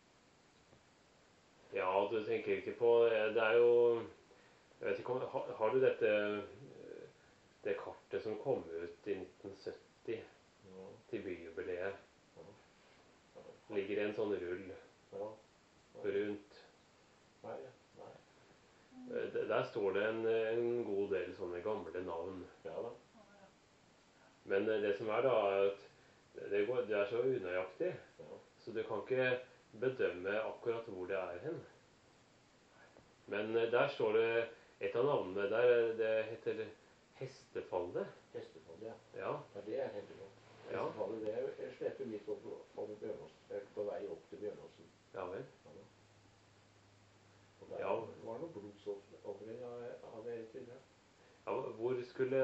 Ja, du tenker ikke på Det er jo Jeg vet ikke om Har, har du dette eh, det kartet som kom ut i nitten sytti Ja. til byjubileet? Ja. Ligger i en sånn rull Ja. rundt. Nei, nei. Eh, d- Der står det en, en god del sånne gamle navn. Ja da. Men eh, det som er da, er at det, går, det er så unøyaktig, Ja. så du kan ikke bedømme akkurat hvor det er hen. Men eh, der står det et av navnene der, det heter Hestefallet. Hestefall, ja. Ja, Ja, det er helt bra. Ja. Hestefallet, det er er slettet midt opp over Bjørnåsen. Det er på vei opp til Bjørnåsen. ja vel. Ja, da. Og der Ja. var noe blodsofring av, av Erik Videre. Ja, hvor skulle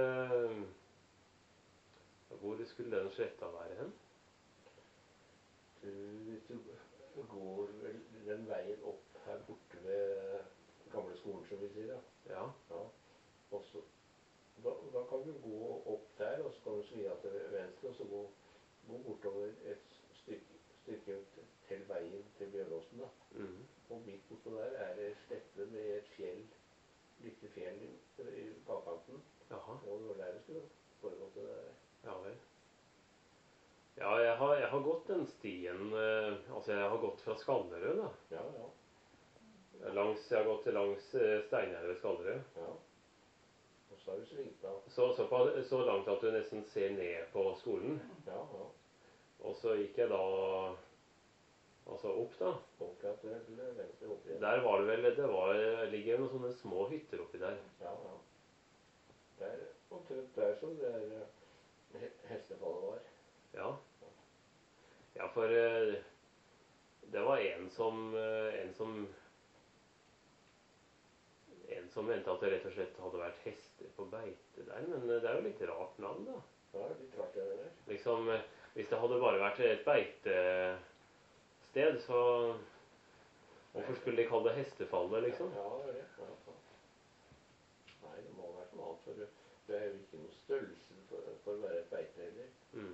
Hvor skulle den sletta være hen? Du, hvis du går vel den veien opp her borte ved gamle skolen, som vi sier, da. Ja, Ja. Og så, da, da kan du gå opp der, og så kan du svi av til venstre, og så gå, gå bortover et stykke, stykke til, til veien til Bjørnåsen, da. mhm. Og midt bortpå der er det slette med et fjell, lite fjell i, i bakkanten. Jaha, Og det var der det skulle foregått det der. ja vel. Ja, jeg har, jeg har gått den stien, eh, altså jeg har gått fra Skallerød da. Ja, ja, Langs, jeg har gått langs eh, Steingjerde ved Skallerød. ja. Og så har du svingt av. Så, så, på, så langt at du nesten ser ned på skolen. Ja, ja. Og så gikk jeg da altså opp da. Opp ja, til til venstre opp igjen. Der var det vel, det var, ligger noen sånne små hytter oppi der. Ja, ja. Der, omtrent der som det er eh, he- hestefallet var. Ja. Ja, for eh, det var en som, eh, en som En som mente at det rett og slett hadde vært hester på beite der, men eh, det er jo litt rart navn da. Ja, litt rart det der. Liksom, eh, hvis det hadde bare vært et beitested, så hvorfor skulle de kalle det Hestefallet, liksom? Ja, det er det. Ja, ja. Nei, det må ha vært noe annet, for det, det er jo ikke noe størrelse for, for å være et beite heller. Mm.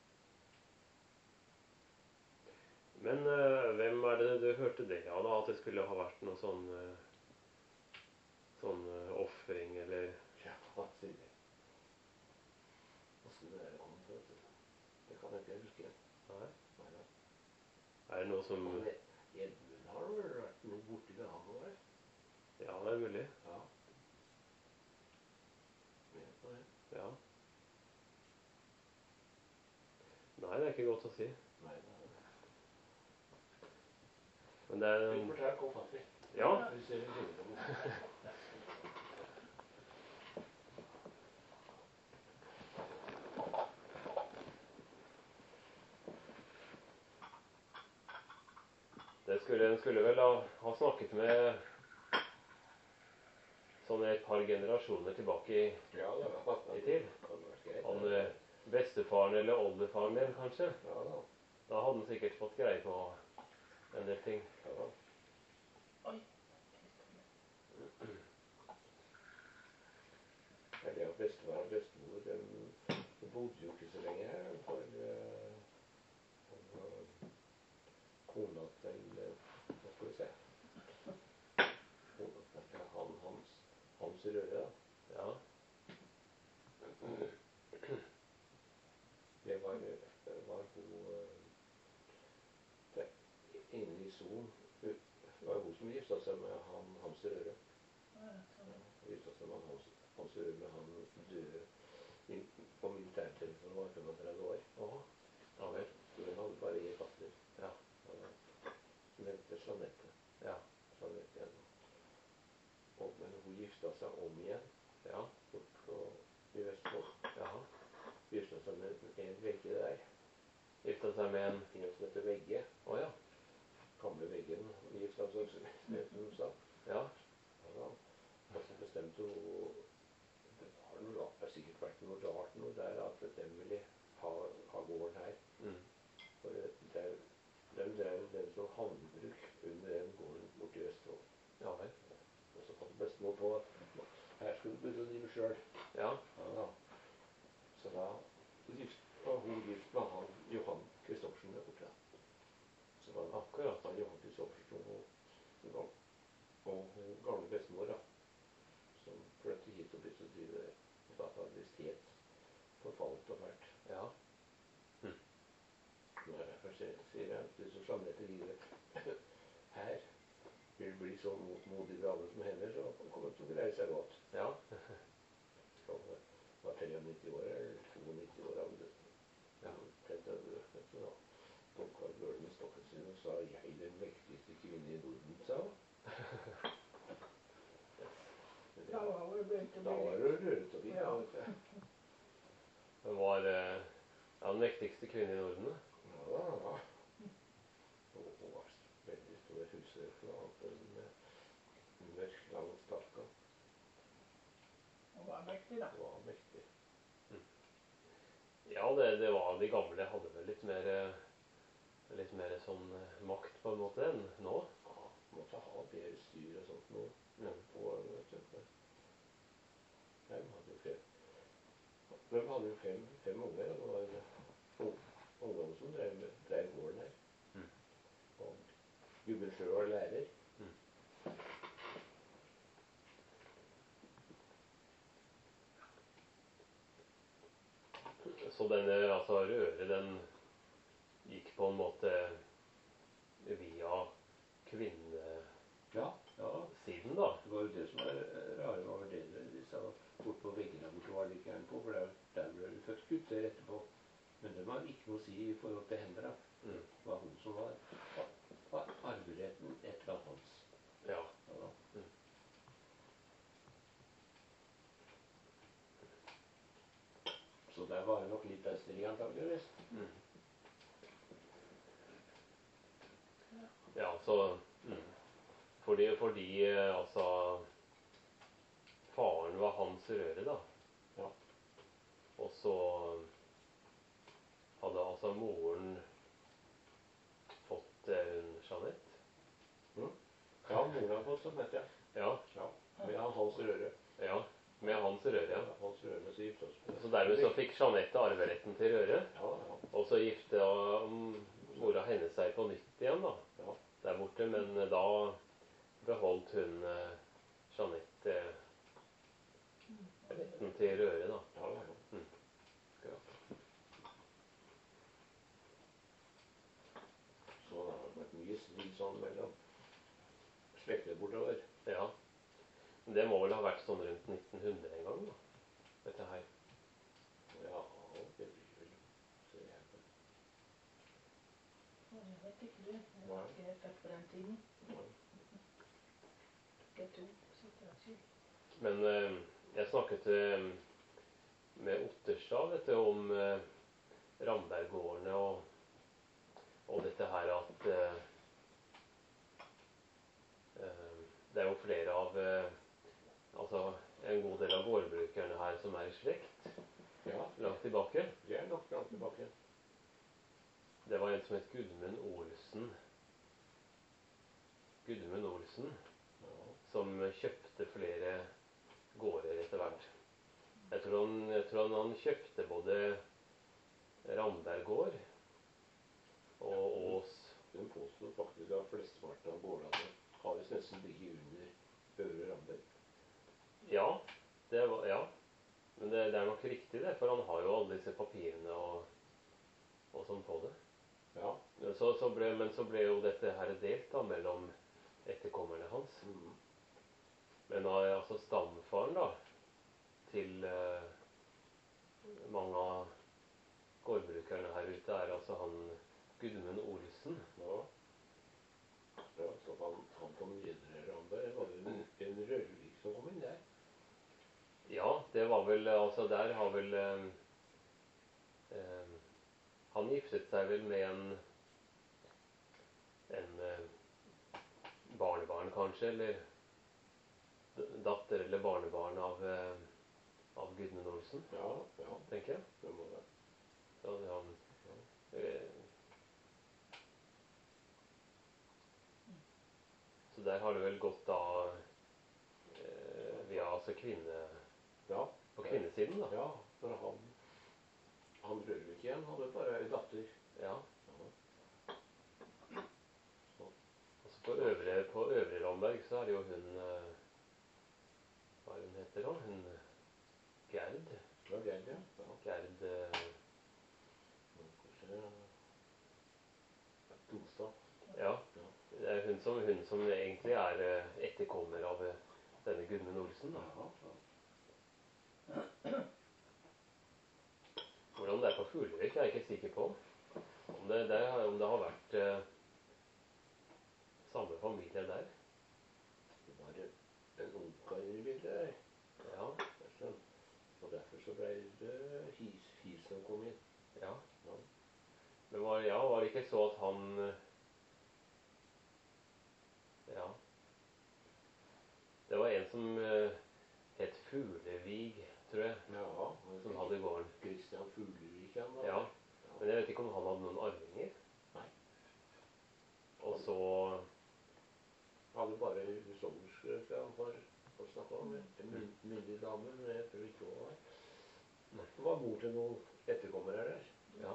Men eh, hvem er det du hørte det av da, at det skulle ha vært noe sånn eh, sånn uh, offring, eller Ja, hva sier det? Hvordan det er det kom til, vet du. Det kan jeg ikke huske. Nei. Nei, da. Er det noe som Men det- Edmund har vel vært noe borti det han var. Ja, det er mulig. Ja. Med på det. Ja. Nei, det er ikke godt å si. Nei, da. Men det er Vi får ta en kopp kaffe. Ja. Vi ser en bilde på det. Det skulle, en skulle vel ha, ha snakket med sånn et par generasjoner tilbake i, Ja, da. i tid. Det hadde vært greit. Han eh, bestefaren eller oldefaren din, kanskje. Ja, da. Da hadde han sikkert fått greie på en del ting. Ja, da. Oi. Ja, det er bestefar og bestemor, de, de bodde jo ikke så lenge her, for uh, kona til, uh, hva skal vi si, kona til han, Hans, Hans Røre, da. Ja. Det var, uh, var hun, uh, det, inne i Son, det var hun som giftet seg med han, Hans Røre. Ja, sånn. Hun giftet seg med Hans, Hans Røre, men han døde i, på militærtjeneste da han var femogtredve år. Åh. Ja vel. Så den hadde bare en datter. Ja. Som heter Jeanette. Ja. Jeanette igjen. Og, men hun gifta seg om igjen Ja. bort på, i Vestfold. Jaha. Gifta seg med en Vegge der. Gifta seg med en En som heter Vegge. Å ja. Gamle Veggen gifta seg med, som hun sa. Ja. Ja, da. Og så bestemte hun Det var noe, det har sikkert vært noe rart noe der at de ville ha, ha gården her. Mm. For det, det, de drev den som havnebruk under den gården borte i Vestfold. Ja vel. Og så kom bestemor på at her skulle du begynne å drive sjøl. Ja. Ja. Så da gift, var hun gift med han Johan Kristoffersen der borte. Så var det Akkurat. han Johan Kristoffersen og, og, og hun gamle bestemor da, som flyttet hit og begynte å drive det. Og da hadde det visst helt forfalt og fælt. Ja. Derfor sier sier jeg til så Jeanette videre her vil bli så modig ved alle som hender, så kommer hun til å greie seg godt. Ja. Så hun var nittito år eller nittito år av det. Ja. Tenkte jeg, så da dunka gulvet med stokken sin og sa jeg den mektigste kvinne i Norden, sa hun. Da var hun begynt å Da var bli det rødt og fint. Ja. Ja. Hun var eh, ja, den mektigste kvinnen i Norden. da. Ja, ja. Og hun var veldig stor huset og alt det med mørk, lang stakka. Hun var mektig, da. Det var mektig. Ja, det, det var de gamle hadde vel litt mer eh, litt mer sånn eh, makt på en måte enn nå. Ja, måtte ha bedre styr og sånt nå. Mm. På, vet du. De hadde jo fem, de hadde jo fem, fem unger, og det var en ungdom som drev, drev gården her. Mm. Og gubben sjøl var lærer. Mm. Så denne altså røre, den gikk på en måte via kvinnesiden, Ja, ja. da. Det var jo det som var rare over det. De sa bort på veggene borte var det ikke gærent på, for der, der ble det født gutter etterpå. Men det var ikke noe å si i forhold til henne, da. Mm. Det var hun som var, var, var arveretten et eller annet hans. Ja. Ja. Mm. Så der var det nok litt østeri antageligvis. Mm. Ja, så mm. Fordi, fordi eh, altså faren var Hans Røre, da. Ja. Og så hadde altså moren fått eh, hun Jeanette. Mm. Ja, moren har fått sånn, vet jeg. Ja, Ja. Med Hans Røre. ja, med Hans Røre, ja. Hans Røre så gifte oss. Så dermed så fikk Jeanette arveretten til Røre. Ja, ja. Og så gifta um, mora hennes seg på nytt igjen, da. Ja. Der borte. Men eh, da beholdt hun eh, Jeanette eh, retten til Røre, da. Ja, ja. Mm. Ja. Så det har vært mye strid sånn mellom slekter bortover. Ja. Det må vel ha vært sånn rundt nitten hundre en gang, da. Dette her. Ja, det blir vel så jeg på. Å, jeg vet ikke det. Jeg var ikke helt født på den tiden. Det tok sitt av skyld. Men eh, jeg snakket eh, med Otterstad, vet du, om eh, Ramberggårdene og, og dette her at eh, eh, det er jo flere av eh, altså en god del av gårdbrukerne her som er i slekt Ja, langt tilbake. det er nok langt tilbake. Det var en som het Gudmund Olsen. Gudmund Olsen, Ja. som kjøpte flere gårder etter hvert. Jeg tror han, jeg tror han, han kjøpte både Ramberg gård og Ås. De påstår faktisk at flesteparten av gårdene har visst nesten ligget under Øvre Ramberg. Ja, det var, ja. Men det, det er nok riktig det, for han har jo alle disse papirene og, og sånn på det. Ja. Men så, så ble, men så ble jo dette her delt da mellom etterkommerne hans. Mm. Men da er altså stamfaren da, til eh, mange av gårdbrukerne her ute, er altså han Gudmund Olsen. Ja. Ja, så han, han kom videre Ramberg. Var det en, en Rørvik som kom inn der? Ja, det var vel, altså der har vel eh, eh, han giftet seg vel med en en eh, barnebarn kanskje, eller d- datter eller barnebarn av, eh, av Gudmund Olsen, Ja, ja, tenker jeg. det må det. Så hadde han eh, Så der har det vel gått da eh, via altså kvinne... Ja, På kvinnesiden, da. ja, for han, han Rørvik igjen hadde bare en datter. Ja. Ja. Så, Altså på Øvre, på Øvre Ramberg så er det jo hun eh, Hva er hun heter da? Hun Gerd. det var Gerd, ja. Ja. Gerd eh, Kanskje Dostad. Ja. Ja. Det er hun som, hun som egentlig er eh, etterkommer av eh, denne Gudmund Olsen, da. Ja, ja. Hvordan det er på Fuglevik er jeg ikke sikker på. Om det, det, om det har vært eh, samme familie der. Det var en ungkar i bildet der. Ja. Og derfor så ble det his, his som kom inn. Ja. Ja. Men var, ja, var det ikke så at han eh, Ja. Det var en som eh, het Fuglevig, tror jeg, Ja, som hadde gården. Kristian Fuglevik, han var Ja. der. Men jeg vet ikke om han hadde noen arvinger. Nei. Og så Han hadde bare husholderske, skal han for, for snakke om. En myn- myndig dame, men jeg tror ikke hun var. Hun var mor til noen etterkommere der. Ja.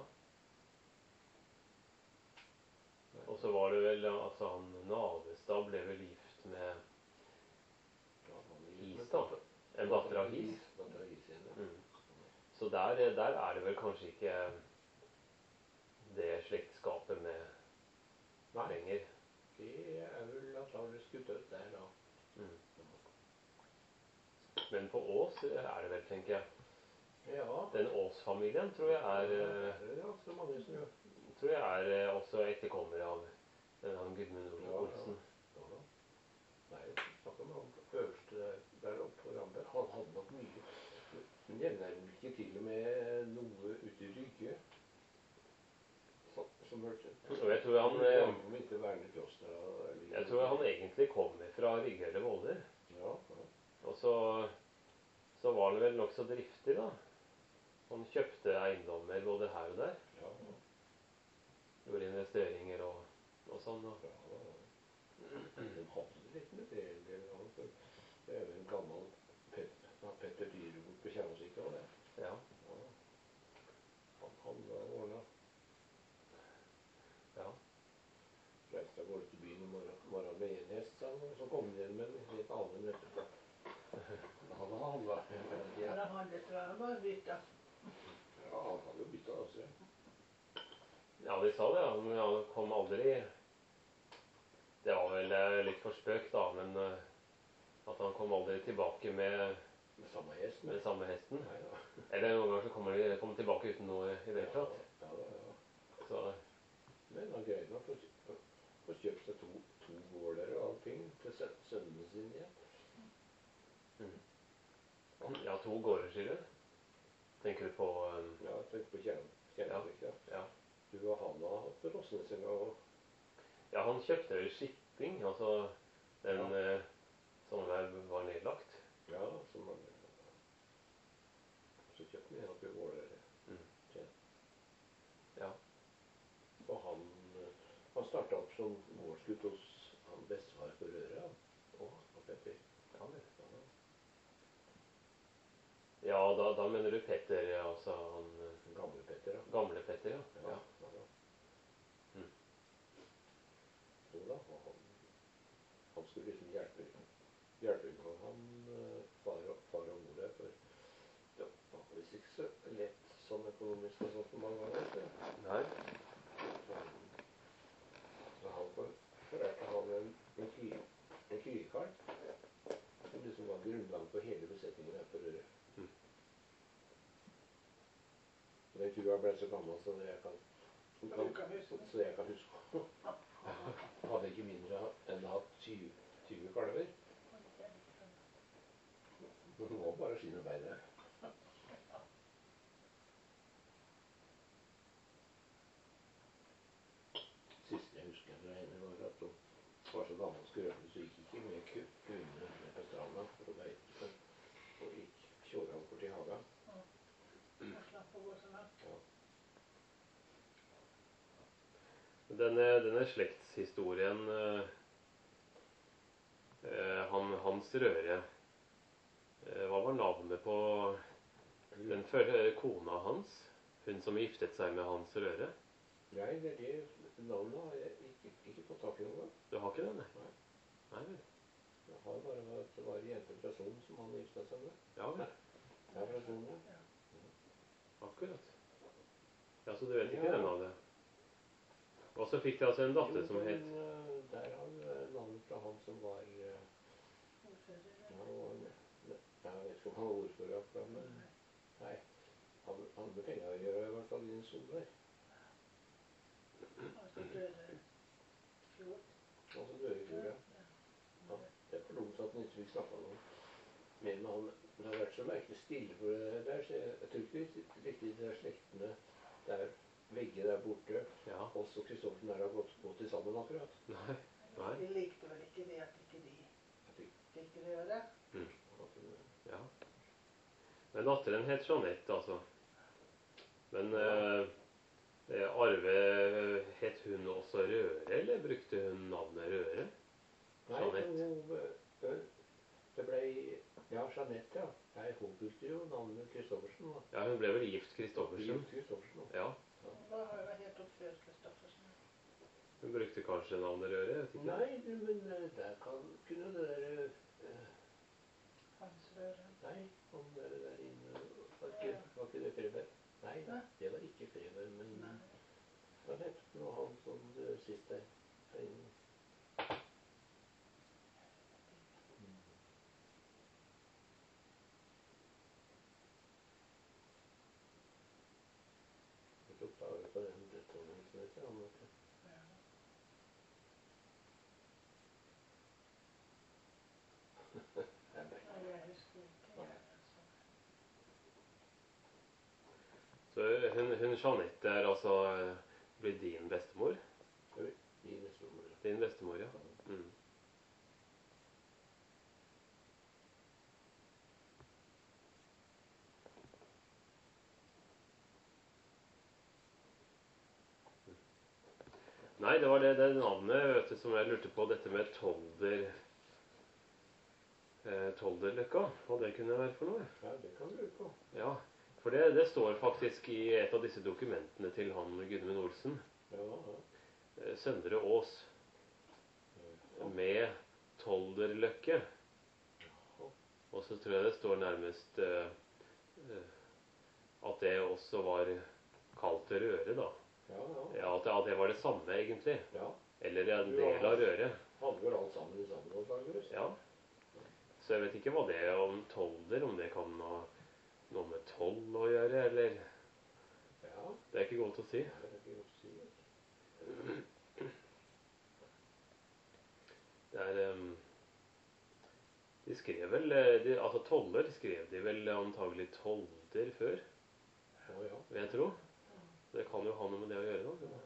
Og så var det vel altså han Navestad ble vel gift med Ja, han gikk His, med da. datter- En datter av His. Datter av His igjen, ja. Mm. Så der, der er det vel kanskje ikke det slektskapet med Nei, lenger. det er vel antakeligvis skutt ut der da. Mm. Men på Ås er det vel, tenker jeg. Ja, Den Ås-familien tror jeg er, det eh, er det ganske mange som gjør. tror jeg er eh, også etterkommer av den han Gudmund Ja, ja. Olsen. Ja, da. Nei, snakk om han øverste der, der oppe på Ramberg. Han hadde nok mye. Men nevner vel ikke til og med noe ute i Rygge. Som, som hørte. Og jeg tror han eh, Om ikke Werner Kloster. eller- Jeg tror han egentlig kommer fra Rygge eller Våler. Ja, ja. Og så, så var han vel nokså driftig, da. Han kjøpte eiendommer både her og der. Ja, ja. Gjorde investeringer og, og sånn. Da. Ja, ja. De hadde det litt med det en del ganger. For det er jo en gammel Petter, ja, Petter Dyrevort på Kjernosvik også, det. Ja. Ja. Han handla og ordna. Ja. Reiste av gårde til byen i morgen, morgen med en hest, sa han, og så kom han igjen med en helt annen etterpå. Han hadde handla. Ja, Bare handlet fra bare bytta. han hadde jo bytta også. Ja, de sa det. Han, han kom aldri. Det var vel eh, litt for spøk, da, men eh, at han kom aldri tilbake med, Med samme hest. med samme hesten. Nei da. Eller noen ganger så kommer de kom tilbake uten noe i det hele tatt. Ja, ja, ja. Så Men han greide nok å kjø- å kjøpe seg to, to gårder og allting til sø- sønnene sine igjen. ja, to gårder, sier du? Tenker du på eh, Ja, tenk på Kjernovik, ja. Ja. Du og han har hatt Rossnes en gang. Ja, han kjøpte vel shipping, altså den Ja. eh, som der var nedlagt. Ja, som han Så kjøpte han en oppi Våler. Mm. Ja. Ja. Og han, eh, han starta opp som gårdsgutt hos han bestefar på Røra. Å, Og Petter. ja vel. Ja. Ja, da, da mener du Petter, altså han eh, Gamle Petter, ja. gamle Petter, ja. Ja, ja. ja, ja. Mm. Jo da, og han, han skulle liksom hjelpe hjelpe en gang han eh, far og, far og mor der, for det var visst ikke så lett sånn økonomisk og sånt for mange ganger. Så, Nei. så, så han for- forærte han en, en, kry, en krykalv som liksom var grunnlag for hele besetningen her på Røret. Mm. Og den kua ble så gammel så jeg kan, Så kan, du kan huske det. så jeg kan huske. Hadde ikke mindre enn hatt tjue, tjue kalver. Men hun var bare skinn og bein der. Siste jeg husker fra henne var at hun var så gammel og skrøpelig, så gikk ikke med ku- kuene ned på stranda for å beite. Og gikk tjåra bort til hagen. Denne, denne slektshistorien eh, eh, han, Hans Røre, eh, hva var navnet på den første kona hans? Hun som giftet seg med Hans Røre? Nei, det, det navnet har jeg ikke, ikke fått tak i noen gang. Du har ikke det, nei? Nei. Nei vel. Jeg har bare at det var en jente fra Son som han gifta seg med. Ja vel. Ja, fra Son, ja. Akkurat. Ja, så du vet ikke Ja. det navnet? Og så fikk de altså en datter Jo, som men, het eh, der har han eh, navnet fra han som var eh, Ordfører. ja, han var en- Jeg vet ikke om han var ordfører akkurat, men nei. Han hadde med penger å gjøre, i hvert fall i en Solveig. Altså døde fjor. Og så døde i fjor, ja. Ja, det er for dumt at han ikke fikk snakka noe mer med han. Det har vært så merkelig stille for det der, så jeg, jeg tror ikke riktig de der slektene der begge der borte, Ja. også Kristoffersen der har gått, gått i sammen akkurat. Nei. Nei. De likte vel ikke det at ikke de Jeg fikk, fikk røre. at, eh, Ja. Men datteren het Jeanette, altså. Men eh, eh, Arve, het hun også Røre, eller brukte hun navnet Røre? Nei, Jeanette. hun, eh, det ble, ja, Jeanette, ja. Nei, hun brukte jo navnet Kristoffersen. da. Ja, hun ble vel gift Kristoffersen. Gift Kristoffersen. da. Ja. Da har jeg vært helt opp før Kristoffersen. Hun brukte kanskje navnet Røre, jeg vet ikke. Nei, du, men eh, der kan, kunne det der eh, Hans røre. Nei, han der, der inne var ikke, var ikke det Freberg? Nei, Hæ? det var ikke Freberg, men Nei. hva het det nå, han som døde sist der? Her inne. Mm. Jeg tok vare på den dødsånden som heter han, vet du. Ja. Det er merkelig. Nei, jeg husker ikke. Jeg, altså. Så hun, hun Jeanette er altså eh, blitt din bestemor? I neste år. Din bestemor, ja. Mm. Nei, det var det, det navnet vet du, som jeg lurte på, dette med Tolder eh, Tolderløkka, hva det kunne være for noe. Ja, det kan du lure på. Ja, for det, det står faktisk i et av disse dokumentene til han Gudmund Olsen. Ja, ja. eh, Søndre Ås Ja. med Tolderløkke. Og så tror jeg det står nærmest eh, eh, at det også var kalt Røre, da. Ja, ja. Ja, at det, at det var det samme, egentlig. Ja. Eller en del av Røre. Hadde vel alt sammen i sammen, antageligvis. Ja. Så jeg vet ikke hva det er om Tolder, om det kan ha noe med toll å gjøre, eller Ja, Det er ikke godt å si. det er ikke godt å si. vet du. Det er um, De skrev vel eh, de, Altså Toller skrev de vel antagelig Tolder før, Ja, ja. vil jeg tro. Det kan jo ha noe med det å gjøre, da.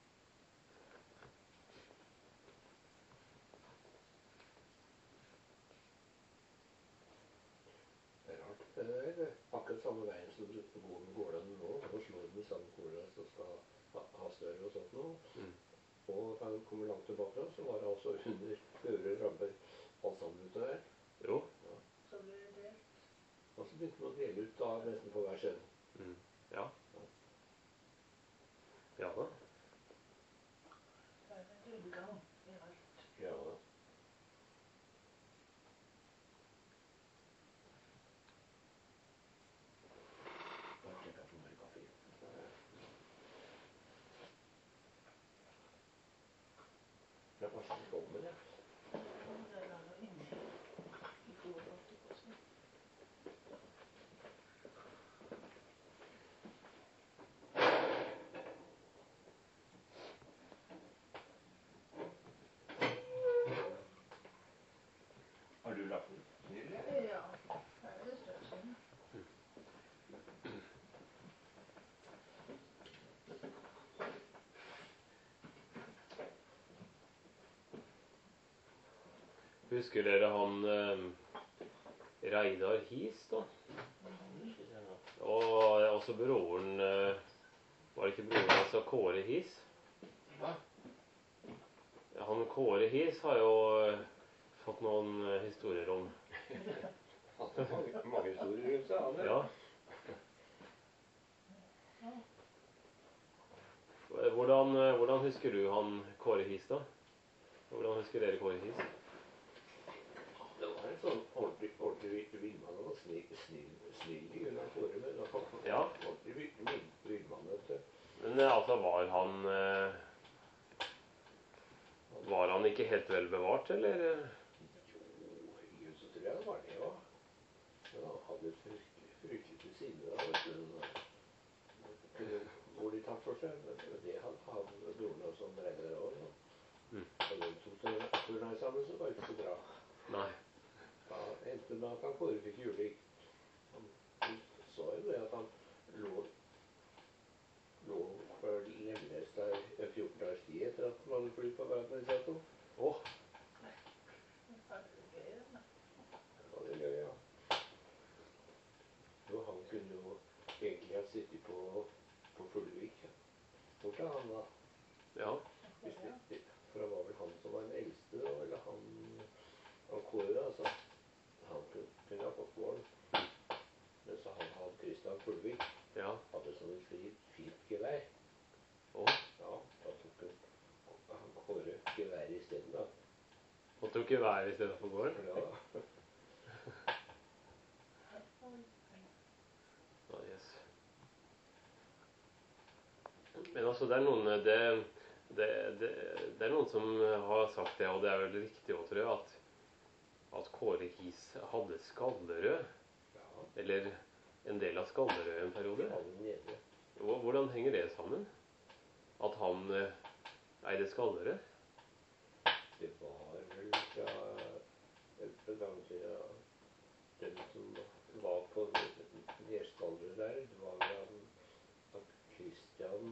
Det er rart. Det er akkurat samme veien som du går med gårdene nå, og slår med samme kåla som skal ha, ha større og sånt nå. Mm. Og da han kommer langt tilbake, så var det altså under øre rammer alt sammen ut der. Jo. Så ble det delt. Og så begynte man å dele ut da nesten på hver side. Mm. Ja. Ja da. Det er en rundgang i alt. Ja. Da tenker jeg på mer kaffe. Det er bare sånn det kommer, det. Og det er noe inni i fôrholdet på seg. Har du lagt den nylig? Ja, det er det største. Husker dere han eh, Reidar His, da? Og også broren eh, Var det ikke broren altså Kåre His? Ja. Kåre His har jo eh, fått noen eh, historier om. Han har mange, mange historier rundt seg, han. Ja. Hvordan, eh, hvordan husker du han Kåre His, da? Hvordan husker dere Kåre His? Det var en sånn ordentlig, ordentlig villmann. Han var snill, snill, snill i grunn av Kåre, men han var Ja. ordentlig vill- vill- villmann, vet du. Men eh, altså, var han eh, Var han ikke helt vel bevart, eller? Jo, herregud, så tror jeg han var det, ja. Men han hadde et fryktelig, fryktelig sinne, da, vet du. Han kunne gå litt hardt for seg, men det hadde han broren også, som Reidar òg. Mm. Og de to turene sammen, så var det ikke så bra. Nei. Da endte det med at han Kåre fikk juling. Han han sa jo det at han lå lå for lemlesta i fjorten dagers tid etter at han hadde flytt på hverandre med disse to. Åh, Ja, det gjør jeg, ja. Jo, han kunne jo egentlig ha sittet på, på Fuglevik. Ja. Borte han da. ja. Hvis det, for det var vel han som var den eldste, da, eller han, han Kåre, altså. Han kunne, kunne ha fått gården. Men så han hadde Kristian Fuglevik, Ja. hadde sånn et fint, fint gevær. Åh, Ja, da tok han, han Kåre geværet i stedet, da. og tok gevær i stedet for gården? Ja, Ja, yes. Men altså, det er noen det, det, det, det er noen som har sagt det, og det er vel riktig å tro, at, at Kåre His hadde Skallerød, ja, eller en del av Skallerød en periode. han nede. Hvor- Hvordan henger det sammen? At han eh, eide Skallerød? Det var vel fra eldste gang til ja, den som var på nedskalleret der, det var vel han, han Kristian,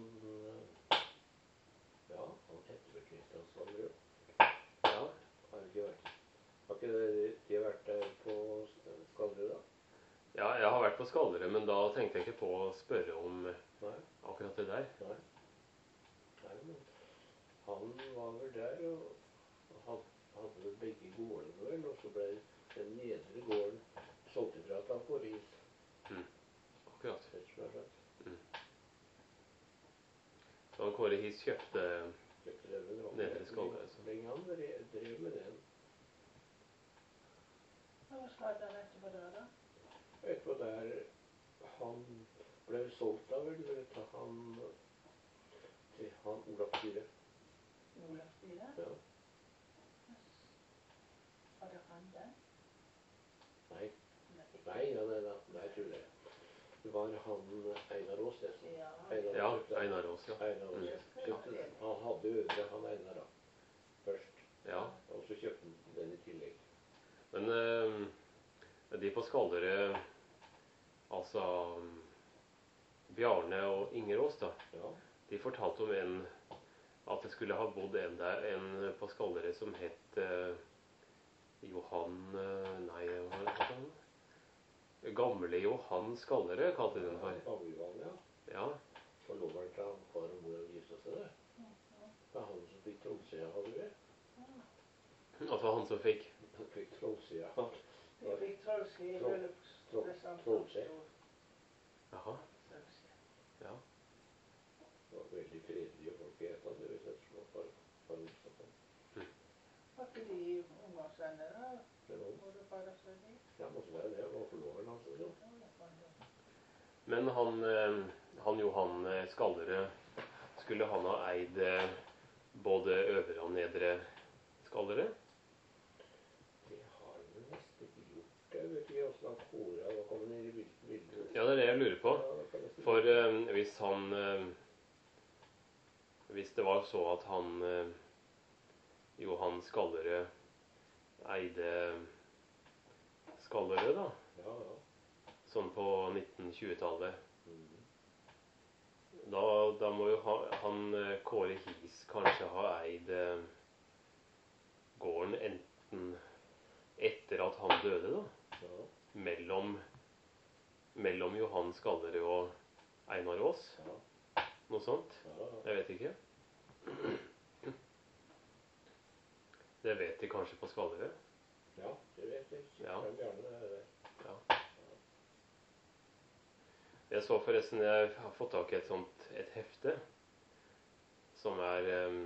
ja, han heter vel Kristian Skallerød. Ja. Har det ikke vært, har ikke det, de vært der på Skallerød da? Ja, jeg har vært på Skallerød, men da tenkte jeg ikke på å spørre om eh, Nei, akkurat det der. nei. Nei, men han var vel der, og had- hadde vel begge gårdene vel, og så ble den nedre gården solgt ifra til han Kåre His, Akkurat. rett som jeg har sagt. Så han Kåre His kjøpte Kjøpte den vel, og Nedre Skallerød, altså. lenge han drev, drev med den. Hva startet han etterpå da, da? Etterpå der, han ble solgt da vel, til han, til han Olaf Styre. Olavsdyret? Ja. Var det han der? Nei, Nei. nei, ja, nei, nei, nei, tror jeg. Det var han Einar Aas, det. som- Ja. Einar Ja, kjøpte- Einar Aas, ja. Einar Aas kjøpte den. Han hadde øvre, han Einar da, først. Ja. Og så kjøpte han den i tillegg. Men eh, de på Skallerød, altså Bjarne og Inger Aas, da, Ja, de fortalte om en at det skulle ha bodd en der, en på Skallerød som het eh, Johan eh, Nei, hva het han? Gamle Johan Skallerød kalte de den for. Gamlevann, ja. Ja. Og loveren til han far og mor gifta seg der. Det er han som fikk Trollsida, hadde vi. Altså han som fikk Han fikk Trollsida. Vi fikk trollski i Troll- bryllupspresang. trollskje. Jaha. Ja. Det var veldig fredelige folk i Etan, det vet jeg som var far, far gifta seg. Var ikke de ungdomsvenner da? Det var, Hvor du far og sønn gikk? ja, måtte være det. Det var forloveren hans. Altså. Ja, det var det. Men han, eh, han Johan eh, Skallerød, skulle han ha eid eh, både øvre og nedre Skallerød? Det har han vel nesten ikke gjort. Jeg vet ikke hvordan han Kåre var kommet ned i bil- bildet. Ja, det er det jeg lurer på. Ja, det kan nesten- For eh, hvis han eh, Hvis det var så at han eh, Johan Skallerød eide Skallerød, da, Ja, ja. sånn på nitten tjue-tallet, Mm. da, da må jo ha, han eh, Kåre His kanskje ha eid eh, gården enten etter at han døde, da, Ja, mellom, mellom Johan Skallerød og Einar Aas. ja, Noe sånt. ja, ja. Jeg vet ikke. Det vet de kanskje på Skallerud? Ja, det vet jeg. Ja. Kan Bjarne er det. Ja. Jeg så forresten, jeg har fått tak i et sånt, et hefte, som er, um,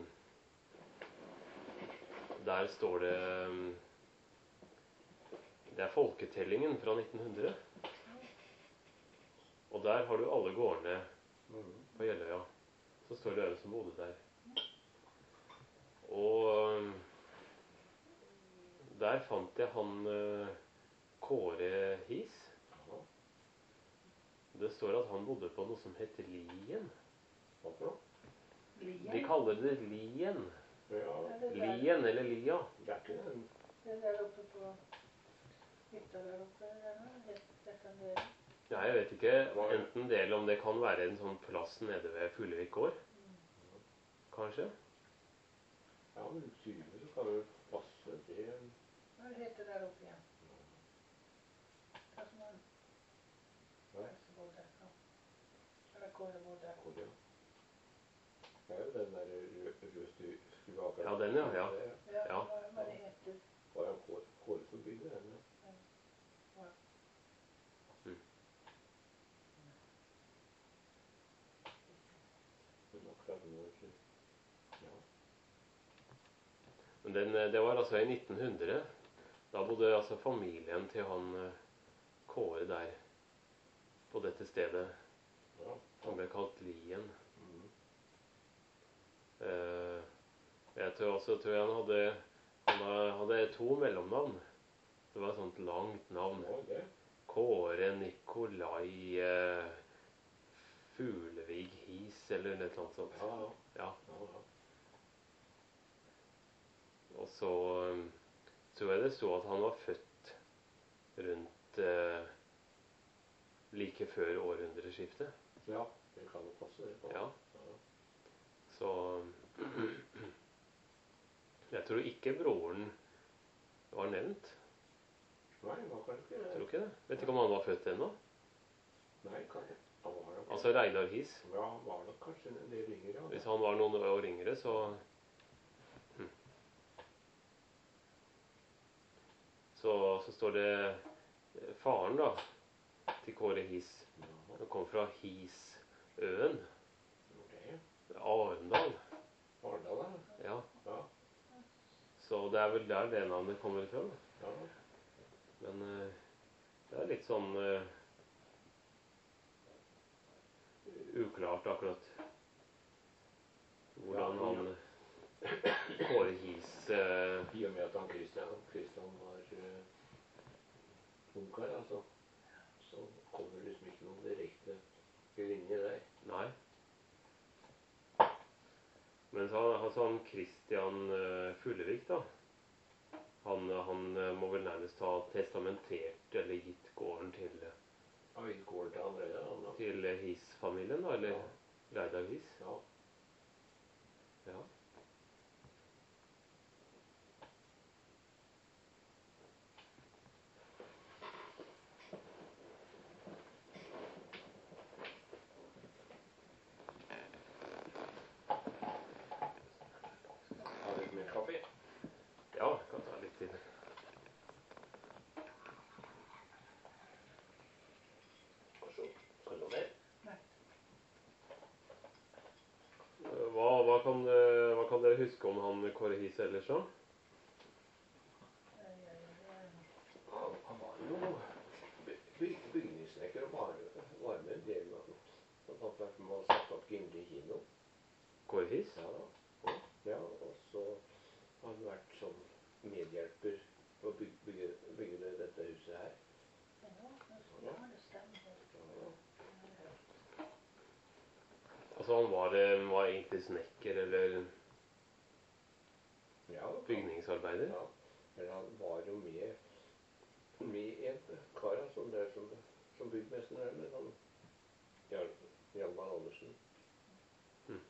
der står det, um, det er folketellingen fra nitten hundre. Og der har du alle gårdene Mhm. på Jeløya. Så står det hvem som bodde der. Og um, der fant jeg han uh, Kåre His. Ja. Det står at han bodde på noe som heter Lien. Hva for noe? Lien. De kaller det Lien. Ja, Ja, det, der, Lien eller Lia. det er ikke den. det er der oppe på hytta der oppe. Der, helt, rett an der. Ja, jeg vet ikke enten det eller om det kan være en sånn plass nede ved Fuglevik gård. Kanskje? Ja, men syvende så kan det passe. Det Hva heter det der oppe igjen? Hva som han Ja. som bodde der? Ja. Eller Kåre bodde der. Kåre, ja. Det er jo den der røde rød stu- stua akkurat. Ja, den, ja, ja. Ja, Ja. hva, hva det heter. Var han Kåre, Kåre som bygde den? Ja. Men akkurat nå så ja. Men den, det var altså i nitten hundre. Da bodde altså familien til han eh, Kåre der, på dette stedet. Ja. Han ble kalt Lien. Mhm. Eh, jeg tror også tror jeg han hadde, han hadde to mellomnavn. Det var et sånt langt navn. Ja, det. Kåre Nikolai eh, Fuglevig His, eller noe sånt. sånt. Ja, ja. Ja. Ja, ja. Og så um, tror jeg det sto at han var født rundt eh, like før århundreskiftet. Ja, det kan jo passe det. Ja. Ja. Så jeg tror ikke broren var nevnt. Nei, det var kanskje ikke Jeg det. tror ikke det. Vet ikke om han var født ennå. Nei, kan det. Han var nok, Altså Reidar His. ja, han var nok kanskje en del yngre. Ja. Hvis han var noen år yngre, så hm. så, så står det eh, faren da, til Kåre His. Ja, Han kom fra Hisøen. ok. Arendal. Arendal, Ja. ja. Så det er vel der det navnet kommer fra. Ja. Men eh, det er litt sånn eh, uklart akkurat hvordan Ja, han Kåre His eh, I og med at han Christian, Christian var uh, ungkar, altså, så kommer det liksom ikke noen direkte linje der. Nei. Men så han sånn Christian eh, Fuglevik, da. Han, han eh, må vel nærmest ha testamentert eller gitt gården til, Ja, vi går til andre, ja. Han, til His-familien, da. Eller Ja. Reidar His. ja. Ja. Har du mer kaffe? Ja, kan ta litt til. Og så skal du ha mer? Nei. Hva, hva, kan, eh, hva kan dere huske om han Kåre His ellers, da? Nei, jeg, jeg, Han, han var jo by- by- bygningssnekker og var, var med en del med han. Han har vært med og satt opp Gimli kino. Kåre His? Ja, da. Ja, og så har han vært sånn medhjelper på å bygge, bygge, bygge det, dette huset her. ja, ja, det stemmer. Ja, Altså han var, eh, var egentlig snekker eller ja, bygningsarbeider? ja. Men han var jo med, med en kar da, som, det er som, som byggmester her, men han Hjalmar Hjalmar Andersen. Mm.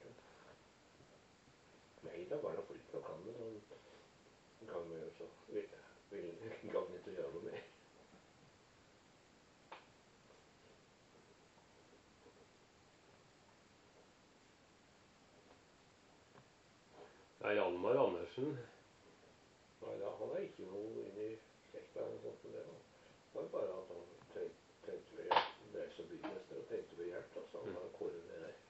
Nei, da var han flink nok han, men han gang med også. Vil, vil gang ikke gjøre noe mer. Ja, Hjalmar Andersen vaske noe inn i kjekka eller noe sånt. Men det var, var bare at han trengte, trengte vel hjelp. Han drev som byggmester og trengte vel hjelp, da, så han var Kåre det der.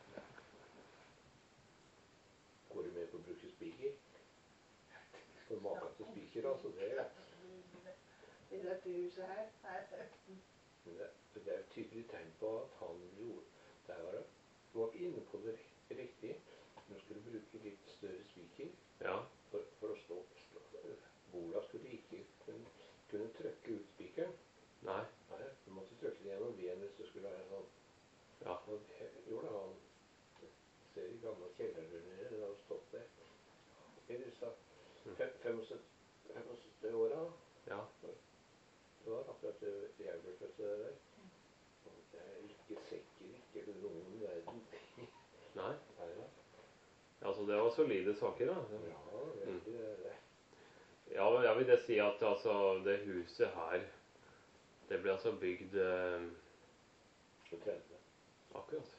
Kåre med på å bruke spiker. For maken til spiker, altså, det, I dette huset her. her. det, det er et tydelig tegn på at han gjorde, der var det, du var ikke inne på det riktig, men skulle bruke litt større spiker Ja. for, for å stå, stå. Bola skulle ikke kunne, kunne trykke ut spikeren. Nei. Nei, du måtte trykke det gjennom ben hvis det skulle være sånn. Ja. Og det gjorde han. Ser i gamle kjellerdører, det har stått der. I disse femogsytti åra. Ja. Det var akkurat det jeg ble født det der. Og det er ikke sikker, ikke noen verden. Nei. Nei da. Altså, det var solide saker, da. Ja, veldig det er det. Ja, men jeg vil det si at altså, det huset her, det ble altså bygd eh, Så tretti. akkurat.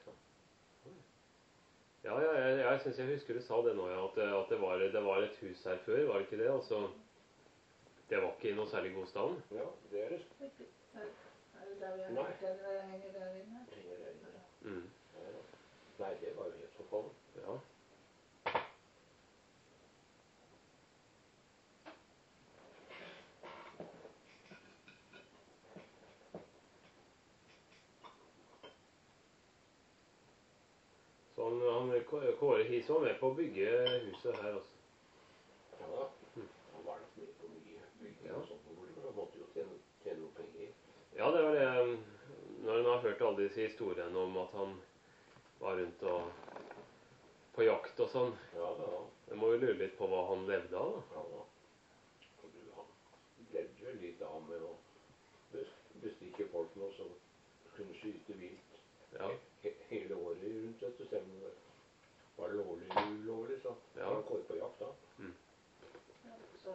Ja, ja, jeg, jeg synes jeg husker du sa det nå, ja, at, det- at det, var, det var et hus her før, var det ikke det? Altså, det var ikke i noe særlig god stand. Ja, det er det. Er er det der vi har Nei. hengt eller er det henger der inne? Trenger det inne. Mm. Nei da. Nei, det var jo helt forfallet. Ja. Så han, han, Kåre His var med på å bygge huset her, altså. Ja da. Han var nok med på mye bygging og sånt. For han måtte jo tjene, tjene noe penger. Ja, det var det. Når en har hørt alle disse historiene om at han var rundt og på jakt og sånn, Ja da. jeg må jo lure litt på hva han levde av, da. Ja da. Og du, han levde vel litt av med å bes- bestikke folk nå som kunne skyte vilt Ja. he hele året rundt, vet du, selv om det var lovlig eller ulovlig, så Ja. var han Kåre på jakt da. Ja, så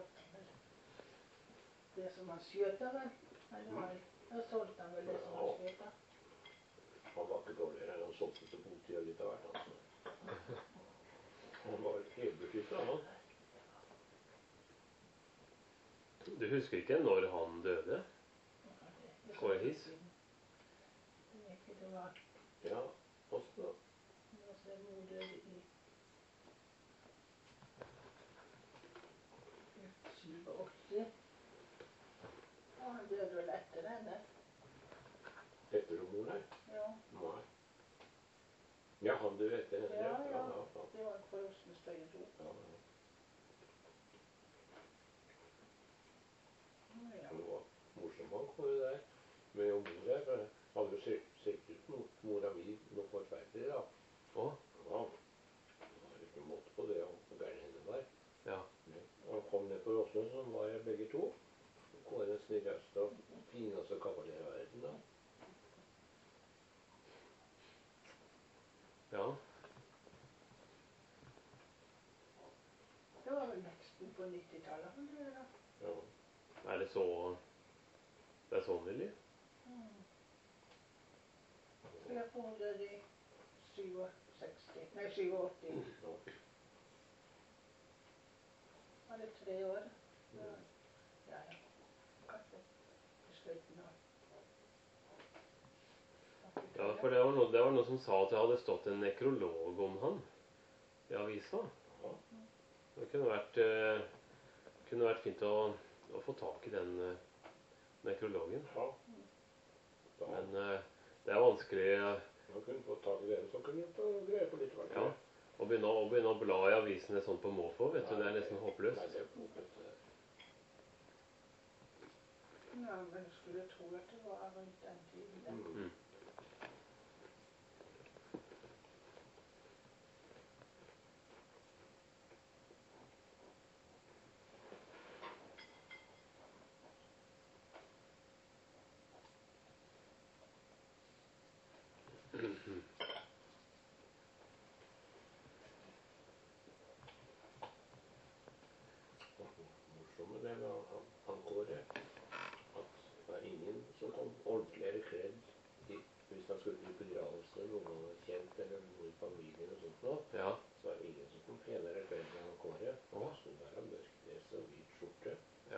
det som han skjøt av vel? Eller var det? Da solgte han vel det som han skjøt av? Han var ikke dårligere enn han solgte til politiet litt av hvert, altså. Han var helbeskyttet, han. Du husker ikke når han døde? Kåre His? Det er ikke det var Ja, også da. nå ser mor døde i syvogåtti. Og han døde vel etter henne. Etter mor her? Ja, Nei. Ja, han døde etter henne. ja, ja. ja, ja. Det var for oss med begge to. ja, ja. Ja. Det var morsom han Kåre der. Med jo mor her, for jeg hadde jo sett sett ut mot mora mi noe forferdelig da. Å? Ja, det var ikke måte på det, og hvor gæren henne var. Ja. Han kom ned på Åsnes, så var jeg begge to. Kåre snilleste og fineste kavaler i verden da. Ja. Det var vel veksten på nittitallet han døde da. Ja. Er det så Det er sånn, eller? Mm. Så jeg får døde i syvogseksti, nei syvogåtti. Ja. Var det tre år? Ja, ja. ja. Kanskje på slutten av Ja, for det var, noe, det var noe som sa at det hadde stått en nekrolog om han i avisa. Ja. Det kunne vært, eh, kunne vært fint å, å få tak i den eh, nekrologen. Ja. Da, Men eh, det er vanskelig eh, han kunne få tak i den, så kunne han få greie på litt hvert. ja, å, begynne, å begynne å bla i avisene sånn på måfå. Vet du, det er nesten Nei, håpløst. det er håpløst. Ja, men jeg skulle tro at det var rundt den tiden. da. Mm. Mm. Morsomme det med han, han Kåre, at det er ingen som kom ordentligere kledd i, hvis han skulle i begravelse, noen han var kjent, eller noe i familien og sånt nå, Ja. så er det ingen som kom penere kledd enn han Kåre. Å. Da skulle være mørk dress og hvit skjorte.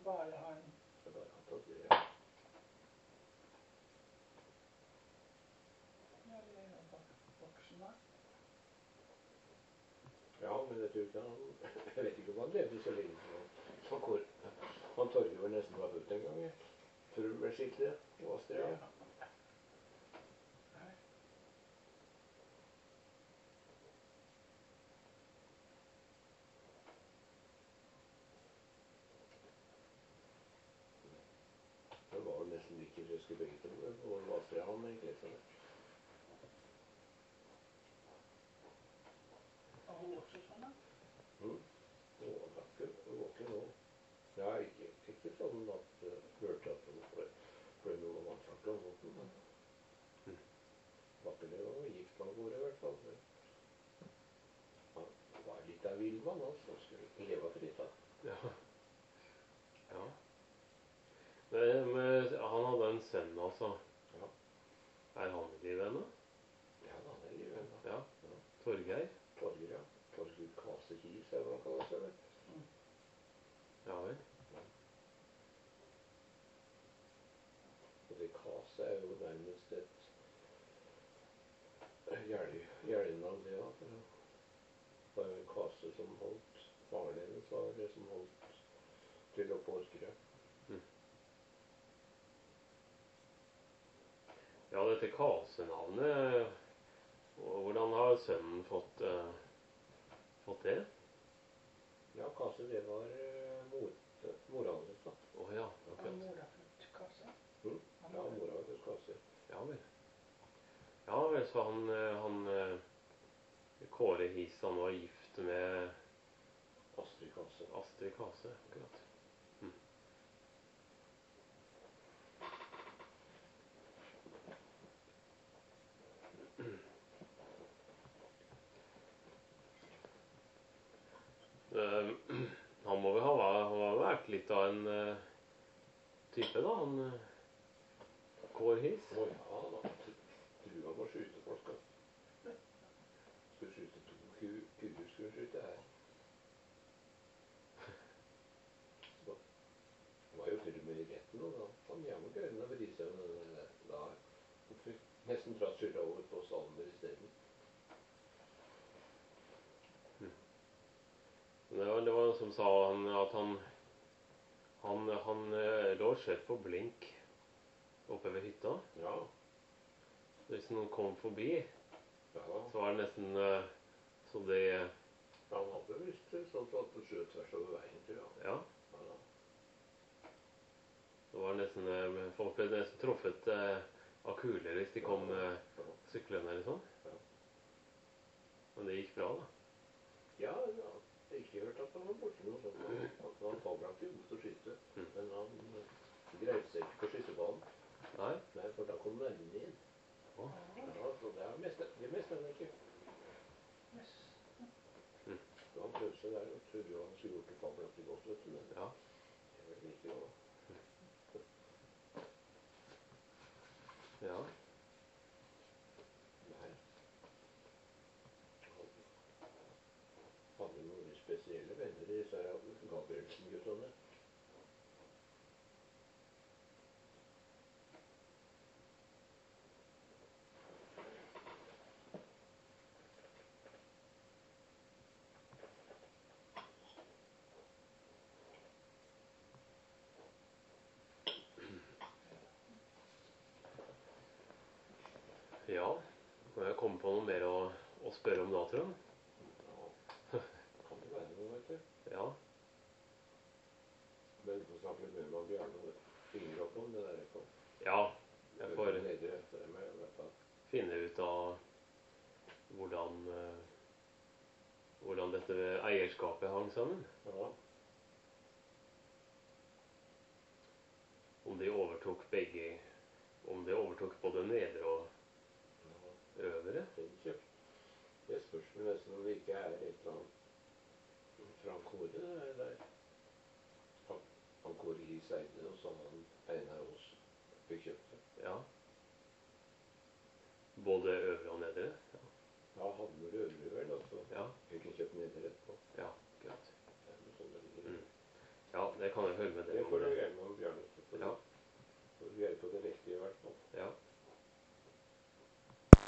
bare han. Det er bare han tatt det, ja. Ja, det er jo bare voksen da. Ja, men jeg tror ikke han, jeg vet ikke om han levde så lenge som han. Han, kor- han Torge var nesten var født en gang, jeg. Før han ble skikkelig, og Astrid, ja. Nei. Han var vel nesten like friske begge to, og Astrid han egentlig, så det. Og hun også sånn da. Mm. Og han drakk jo, og våken nå. Ja, ikke, ikke sånn at uh, hørte at hun ble, ble noe vannsvart om måten, men Mm. var ikke det noe gift man går i hvert fall. Men han var litt av villmann, altså, han skulle leve fritt da. Ja. Ja. Men, men han hadde en sønn, altså. Ja, Er han i livet ennå? ja da, det er livet enda. Ja. Ja. Torgeir? Torger, ja. Torger Kase Kies, er hva han kaller seg, vet du. Ja vel. Og det Kase er jo nærmest et hjelnavn, det da. For det var jo en Kase som holdt, faren hennes var det som holdt til oppe på Orkerøy. Ja, dette Kase-navnet, og hvordan har sønnen fått, uh, fått det? Ja, Kase, det var uh, mor, mora hans da. Å ja, Han akkurat. mora født kasse. Mm? Ja, mora var født Kase. Ja vel. Ja vel, så han, eh, han eh, Kåre His, han var gift med Astrid Kase. Astrid Kase, akkurat. Mm. Eh, han må vel ha vært, han har vært litt av en eh, type da, han eh, Kåre His. Å ja da, trua må skyte folk, da. Skulle skyte to ku- kuer, skulle skyte her. Så det var jo til og med i retten, og da han jammer gøyden over disse, men eh, da han fikk nesten dratt skylda over på Salmer i stedet. Det var, det var noen som sa han, at han han, han eh, lå og skjøt på blink oppe ved hytta. Ja, Hvis noen kom forbi, ja, så var det nesten eh, så det han hadde visst det, sånn at han skjøt tvers over veien, tror jeg. Ja, Ja, da. det var nesten eh, folk ble nesten truffet eh, av kuler hvis de kom eh, Ja. syklende eller sånn. Ja. Men det gikk bra, da. Ja, ja. Jeg har ikke hørt at han var borte noe sånt. Han, han var fabelaktig god til å skyte, Mm. men han eh, greide seg ikke på skytebanen. Nei? Nei, for da kom nervene inn. Å. Ja, så det er mest, det meste han ikke. Yes. Så han prøvde seg der og trodde jo han skulle gjort det fabelaktig godt, vet du. Men Ja. det er vel ikke noe. Ja. Nei. Han hadde noen spesielle venner i disse Gabrielsen-guttene. Ja. Må jeg komme på noe mer å, å spørre om da, tror jeg. Ja, kan det være noe, vet du. Ja. Men vi får snakke litt mer med Bjarne og Inger opp om det der. Jeg kan Ja. Jeg får leder etter dem, i hvert fall. finne ut av hvordan eh, hvordan dette eierskapet hang sammen. Ja, Om de overtok begge Om de overtok både nedre og ja. øvre. Den kjøpt. Det spørs vel nesten om det ikke er et eller annet fra Kåre der. der. Han, han Kåre His eide det, og så han Einar Aas fikk kjøpt det. Ja. Både øvre og nedre. Ja. Ja, hadde vel øvrig vel, og så Ja. fikk han kjøpt nedre etterpå. Ja, greit. Det er noe sånn det ligger. Mm. Ja, det det kan jeg høre med Det dem. får du gjøre med Bjørn. For Ja. for vi er på det riktige, i hvert fall.